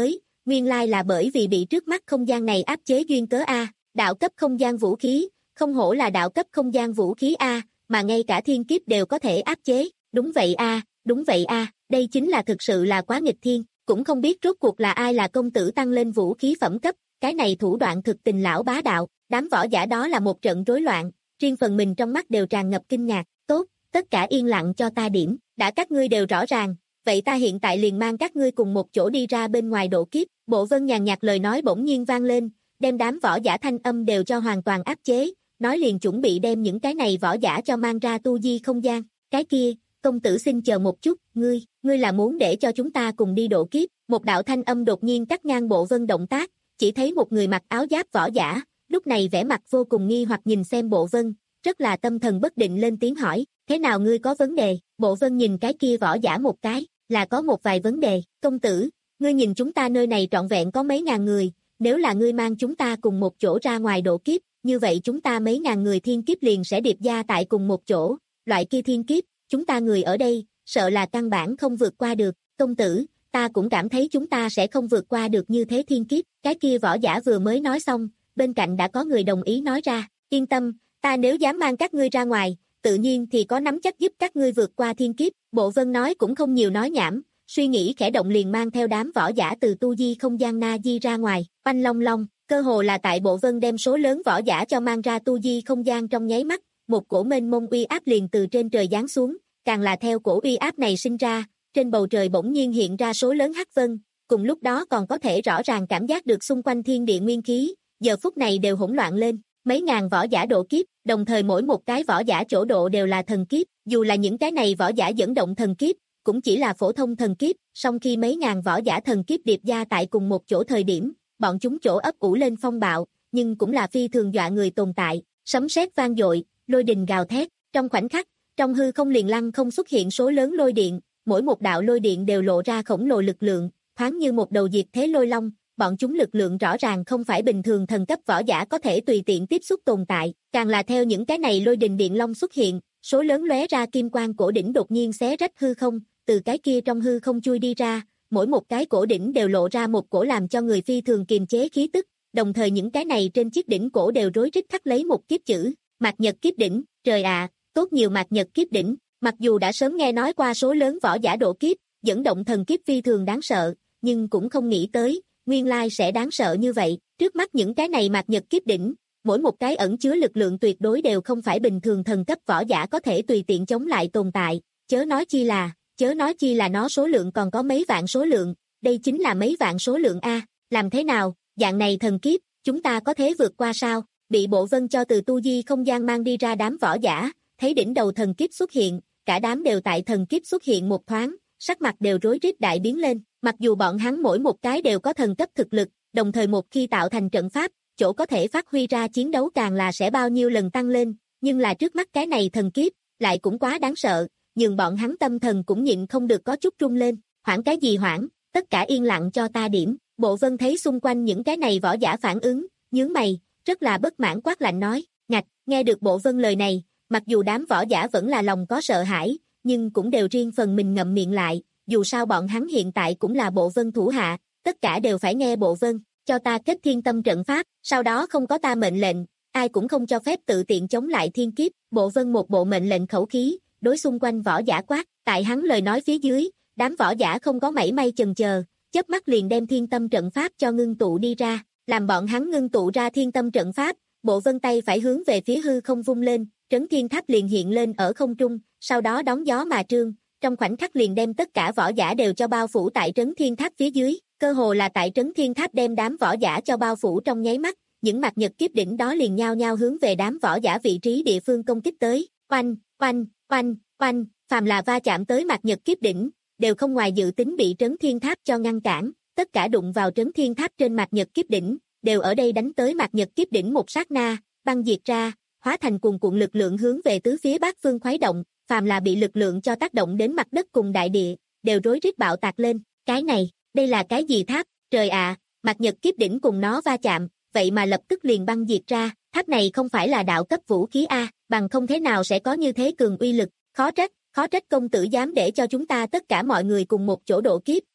nguyên lai là bởi vì bị trước mắt không gian này áp chế duyên cớ a, đạo cấp không gian vũ khí, không hổ là đạo cấp không gian vũ khí a, mà ngay cả thiên kiếp đều có thể áp chế, đúng vậy a, đúng vậy a, đây chính là thực sự là quá nghịch thiên, cũng không biết rốt cuộc là ai là công tử tăng lên vũ khí phẩm cấp, cái này thủ đoạn thực tình lão bá đạo, đám võ giả đó là một trận rối loạn, riêng phần mình trong mắt đều tràn ngập kinh ngạc, tốt, tất cả yên lặng cho ta điểm, đã các ngươi đều rõ ràng, vậy ta hiện tại liền mang các ngươi cùng một chỗ đi ra bên ngoài độ kiếp, Bộ Vân nhàn nhạt lời nói bỗng nhiên vang lên, đem đám võ giả thanh âm đều cho hoàn toàn áp chế, nói liền chuẩn bị đem những cái này võ giả cho mang ra tu di không gian, cái kia, công tử xin chờ một chút, ngươi, ngươi là muốn để cho chúng ta cùng đi độ kiếp, một đạo thanh âm đột nhiên cắt ngang Bộ Vân động tác, chỉ thấy một người mặc áo giáp võ giả, lúc này vẻ mặt vô cùng nghi hoặc nhìn xem Bộ Vân, rất là tâm thần bất định lên tiếng hỏi, thế nào ngươi có vấn đề, Bộ Vân nhìn cái kia võ giả một cái, là có một vài vấn đề, công tử, ngươi nhìn chúng ta nơi này trọn vẹn có mấy ngàn người, nếu là ngươi mang chúng ta cùng một chỗ ra ngoài độ kiếp, như vậy chúng ta mấy ngàn người thiên kiếp liền sẽ điệp gia tại cùng một chỗ, loại kia thiên kiếp, chúng ta người ở đây, sợ là căn bản không vượt qua được, công tử, ta cũng cảm thấy chúng ta sẽ không vượt qua được như thế thiên kiếp, cái kia võ giả vừa mới nói xong, bên cạnh đã có người đồng ý nói ra, yên tâm, ta nếu dám mang các ngươi ra ngoài, tự nhiên thì có nắm chắc giúp các ngươi vượt qua thiên kiếp, Bộ Vân nói cũng không nhiều nói nhảm, suy nghĩ khẽ động liền mang theo đám võ giả từ tu di không gian na di ra ngoài, oanh long long, cơ hồ là tại Bộ Vân đem số lớn võ giả cho mang ra tu di không gian trong nháy mắt, một cổ mênh mông uy áp liền từ trên trời giáng xuống, càng là theo cổ uy áp này sinh ra, trên bầu trời bỗng nhiên hiện ra số lớn hắc vân, cùng lúc đó còn có thể rõ ràng cảm giác được xung quanh thiên địa nguyên khí, giờ phút này đều hỗn loạn lên, mấy ngàn võ giả độ kiếp, đồng thời mỗi một cái võ giả chỗ độ đều là thần kiếp, dù là những cái này võ giả dẫn động thần kiếp, cũng chỉ là phổ thông thần kiếp, song khi mấy ngàn võ giả thần kiếp điệp gia tại cùng một chỗ thời điểm, bọn chúng chỗ ấp ủ lên phong bạo, nhưng cũng là phi thường dọa người tồn tại, sấm sét vang dội, lôi đình gào thét, trong khoảnh khắc, trong hư không liền lăng không xuất hiện số lớn lôi điện, mỗi một đạo lôi điện đều lộ ra khổng lồ lực lượng, thoáng như một đầu diệt thế lôi long, bọn chúng lực lượng rõ ràng không phải bình thường thần cấp võ giả có thể tùy tiện tiếp xúc tồn tại, càng là theo những cái này lôi đình điện long xuất hiện, số lớn lóe ra kim quang cổ đỉnh đột nhiên xé rách hư không, từ cái kia trong hư không chui đi ra, mỗi một cái cổ đỉnh đều lộ ra một cổ làm cho người phi thường kiềm chế khí tức, đồng thời những cái này trên chiếc đỉnh cổ đều rối rít khắc lấy một kiếp chữ, Mạt Nhật kiếp đỉnh, trời ạ, tốt nhiều Mạt Nhật kiếp đỉnh, mặc dù đã sớm nghe nói qua số lớn võ giả độ kiếp, dẫn động thần kiếp phi thường đáng sợ, nhưng cũng không nghĩ tới, nguyên lai sẽ đáng sợ như vậy, trước mắt những cái này Mạt Nhật kiếp đỉnh, mỗi một cái ẩn chứa lực lượng tuyệt đối đều không phải bình thường thần cấp võ giả có thể tùy tiện chống lại tồn tại, chớ nói chi là, chớ nói chi là nó số lượng còn có mấy vạn số lượng, đây chính là mấy vạn số lượng a, làm thế nào, dạng này thần kiếp, chúng ta có thể vượt qua sao? Bị Bộ Vân cho từ tu di không gian mang đi ra đám võ giả, thấy đỉnh đầu thần kiếp xuất hiện, cả đám đều tại thần kiếp xuất hiện một thoáng, sắc mặt đều rối rít đại biến lên, mặc dù bọn hắn mỗi một cái đều có thần cấp thực lực, đồng thời một khi tạo thành trận pháp, chỗ có thể phát huy ra chiến đấu càng là sẽ bao nhiêu lần tăng lên, nhưng là trước mắt cái này thần kiếp, lại cũng quá đáng sợ, nhưng bọn hắn tâm thần cũng nhịn không được có chút rung lên, hoảng cái gì hoảng, tất cả yên lặng cho ta điểm, Bộ Vân thấy xung quanh những cái này võ giả phản ứng, nhướng mày, rất là bất mãn quát lạnh nói, ngạch, nghe được Bộ Vân lời này, mặc dù đám võ giả vẫn là lòng có sợ hãi, nhưng cũng đều riêng phần mình ngậm miệng lại, dù sao bọn hắn hiện tại cũng là Bộ Vân thủ hạ, tất cả đều phải nghe Bộ Vân, cho ta kết thiên tâm trận pháp, sau đó không có ta mệnh lệnh, ai cũng không cho phép tự tiện chống lại thiên kiếp, Bộ Vân một bộ mệnh lệnh khẩu khí, đối xung quanh võ giả quát, tại hắn lời nói phía dưới, đám võ giả không có mảy may chần chờ, chớp mắt liền đem thiên tâm trận pháp cho ngưng tụ đi ra, làm bọn hắn ngưng tụ ra thiên tâm trận pháp, Bộ Vân tay phải hướng về phía hư không vung lên, trấn thiên tháp liền hiện lên ở không trung, sau đó đón gió mà trương, trong khoảnh khắc liền đem tất cả võ giả đều cho bao phủ tại trấn thiên tháp phía dưới, cơ hồ là tại trấn thiên tháp đem đám võ giả cho bao phủ trong nháy mắt, những Mạt Nhật kiếp đỉnh đó liền nhao nhao hướng về đám võ giả vị trí địa phương công kích tới, oanh, oanh, oanh, oanh, phàm là va chạm tới Mạt Nhật kiếp đỉnh, đều không ngoài dự tính bị trấn thiên tháp cho ngăn cản, tất cả đụng vào trấn thiên tháp trên Mạt Nhật kiếp đỉnh, đều ở đây đánh tới Mạt Nhật kiếp đỉnh một sát na, băng diệt ra, hóa thành cuồn cuộn lực lượng hướng về tứ phía bát phương khuấy động, phàm là bị lực lượng cho tác động đến mặt đất cùng đại địa, đều rối rít bạo tạc lên, cái này, đây là cái gì tháp, trời ạ, à, Mạt Nhật kiếp đỉnh cùng nó va chạm, vậy mà lập tức liền băng diệt ra, tháp này không phải là đạo cấp vũ khí a, bằng không thế nào sẽ có như thế cường uy lực, khó trách, khó trách công tử dám để cho chúng ta tất cả mọi người cùng một chỗ độ kiếp,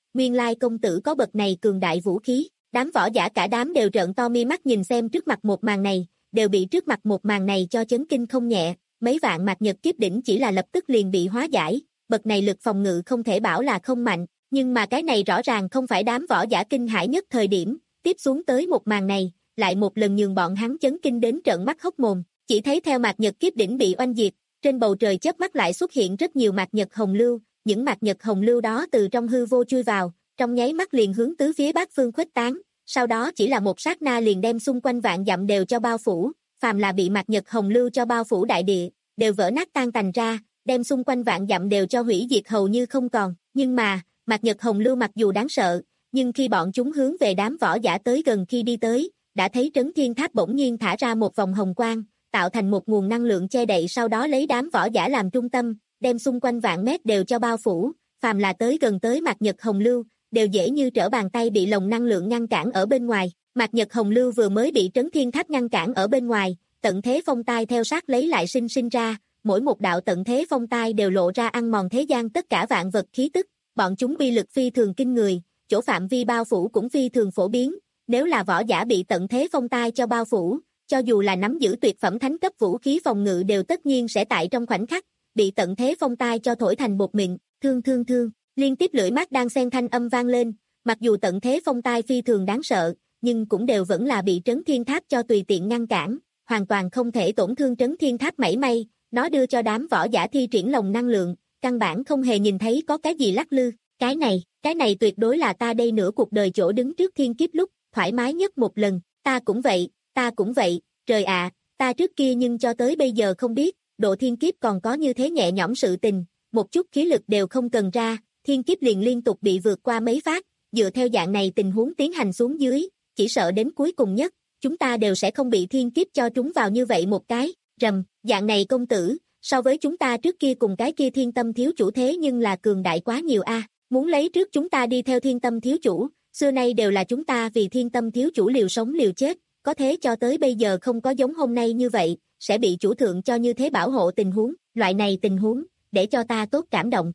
nguyên lai công tử có bậc này cường đại vũ khí. Đám võ giả cả đám đều trợn to mi mắt nhìn xem trước mặt một màn này, đều bị trước mặt một màn này cho chấn kinh không nhẹ, mấy vạn mạt nhật kiếp đỉnh chỉ là lập tức liền bị hóa giải, bậc này lực phòng ngự không thể bảo là không mạnh, nhưng mà cái này rõ ràng không phải đám võ giả kinh hãi nhất thời điểm, tiếp xuống tới một màn này, lại một lần nhường bọn hắn chấn kinh đến trợn mắt hốc mồm, chỉ thấy theo mạt nhật kiếp đỉnh bị oanh diệt, trên bầu trời chớp mắt lại xuất hiện rất nhiều mạt nhật hồng lưu, những mạt nhật hồng lưu đó từ trong hư vô chui vào, trong nháy mắt liền hướng tứ phía bát phương khuếch tán, sau đó chỉ là một sát na liền đem xung quanh vạn dặm đều cho bao phủ, phàm là bị mạt nhật hồng lưu cho bao phủ đại địa, đều vỡ nát tan tành ra, đem xung quanh vạn dặm đều cho hủy diệt hầu như không còn, nhưng mà, mạt nhật hồng lưu mặc dù đáng sợ, nhưng khi bọn chúng hướng về đám võ giả tới gần khi đi tới, đã thấy Trấn Thiên Tháp bỗng nhiên thả ra một vòng hồng quang, tạo thành một nguồn năng lượng che đậy, sau đó lấy đám võ giả làm trung tâm, đem xung quanh vạn mét đều cho bao phủ, phàm là tới gần tới mạt nhật hồng lưu, đều dễ như trở bàn tay bị lồng năng lượng ngăn cản ở bên ngoài. Mạt nhật hồng lưu vừa mới bị Trấn Thiên Tháp ngăn cản ở bên ngoài, tận thế phong tai theo sát lấy lại sinh sinh ra, mỗi một đạo tận thế phong tai đều lộ ra ăn mòn thế gian tất cả vạn vật khí tức, bọn chúng uy lực phi thường kinh người, chỗ phạm vi bao phủ cũng phi thường phổ biến, nếu là võ giả bị tận thế phong tai cho bao phủ, cho dù là nắm giữ tuyệt phẩm thánh cấp vũ khí phòng ngự đều tất nhiên sẽ tại trong khoảnh khắc bị tận thế phong tai cho thổi thành bột mịn, thương thương thương, liên tiếp lưỡi mắt đang xen thanh âm vang lên, mặc dù tận thế phong tai phi thường đáng sợ, nhưng cũng đều vẫn là bị Trấn Thiên Tháp cho tùy tiện ngăn cản, hoàn toàn không thể tổn thương Trấn Thiên Tháp mảy may, nó đưa cho đám võ giả thi triển lồng năng lượng, căn bản không hề nhìn thấy có cái gì lắc lư, cái này, cái này tuyệt đối là ta đây nửa cuộc đời chỗ đứng trước thiên kiếp lúc, thoải mái nhất một lần, ta cũng vậy, ta cũng vậy, trời ạ, ta trước kia nhưng cho tới bây giờ không biết, độ thiên kiếp còn có như thế nhẹ nhõm sự tình, một chút khí lực đều không cần ra, thiên kiếp liền liên tục bị vượt qua mấy phát, dựa theo dạng này tình huống tiến hành xuống dưới, chỉ sợ đến cuối cùng nhất, chúng ta đều sẽ không bị thiên kiếp cho trúng vào như vậy một cái, rầm, dạng này công tử, so với chúng ta trước kia cùng cái kia thiên tâm thiếu chủ thế nhưng là cường đại quá nhiều a, muốn lấy trước chúng ta đi theo thiên tâm thiếu chủ, xưa nay đều là chúng ta vì thiên tâm thiếu chủ liều sống liều chết, có thế cho tới bây giờ không có giống hôm nay như vậy, sẽ bị chủ thượng cho như thế bảo hộ tình huống, loại này tình huống, để cho ta tốt cảm động.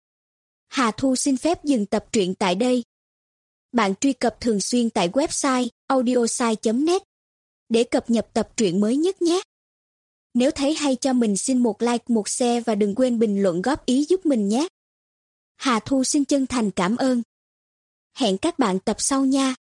Hà Thu xin phép dừng tập truyện tại đây. Bạn truy cập thường xuyên tại website audiosai chấm net để cập nhật tập truyện mới nhất nhé. Nếu thấy hay cho mình xin một like, một share và đừng quên bình luận góp ý giúp mình nhé. Hà Thu xin chân thành cảm ơn. Hẹn các bạn tập sau nha.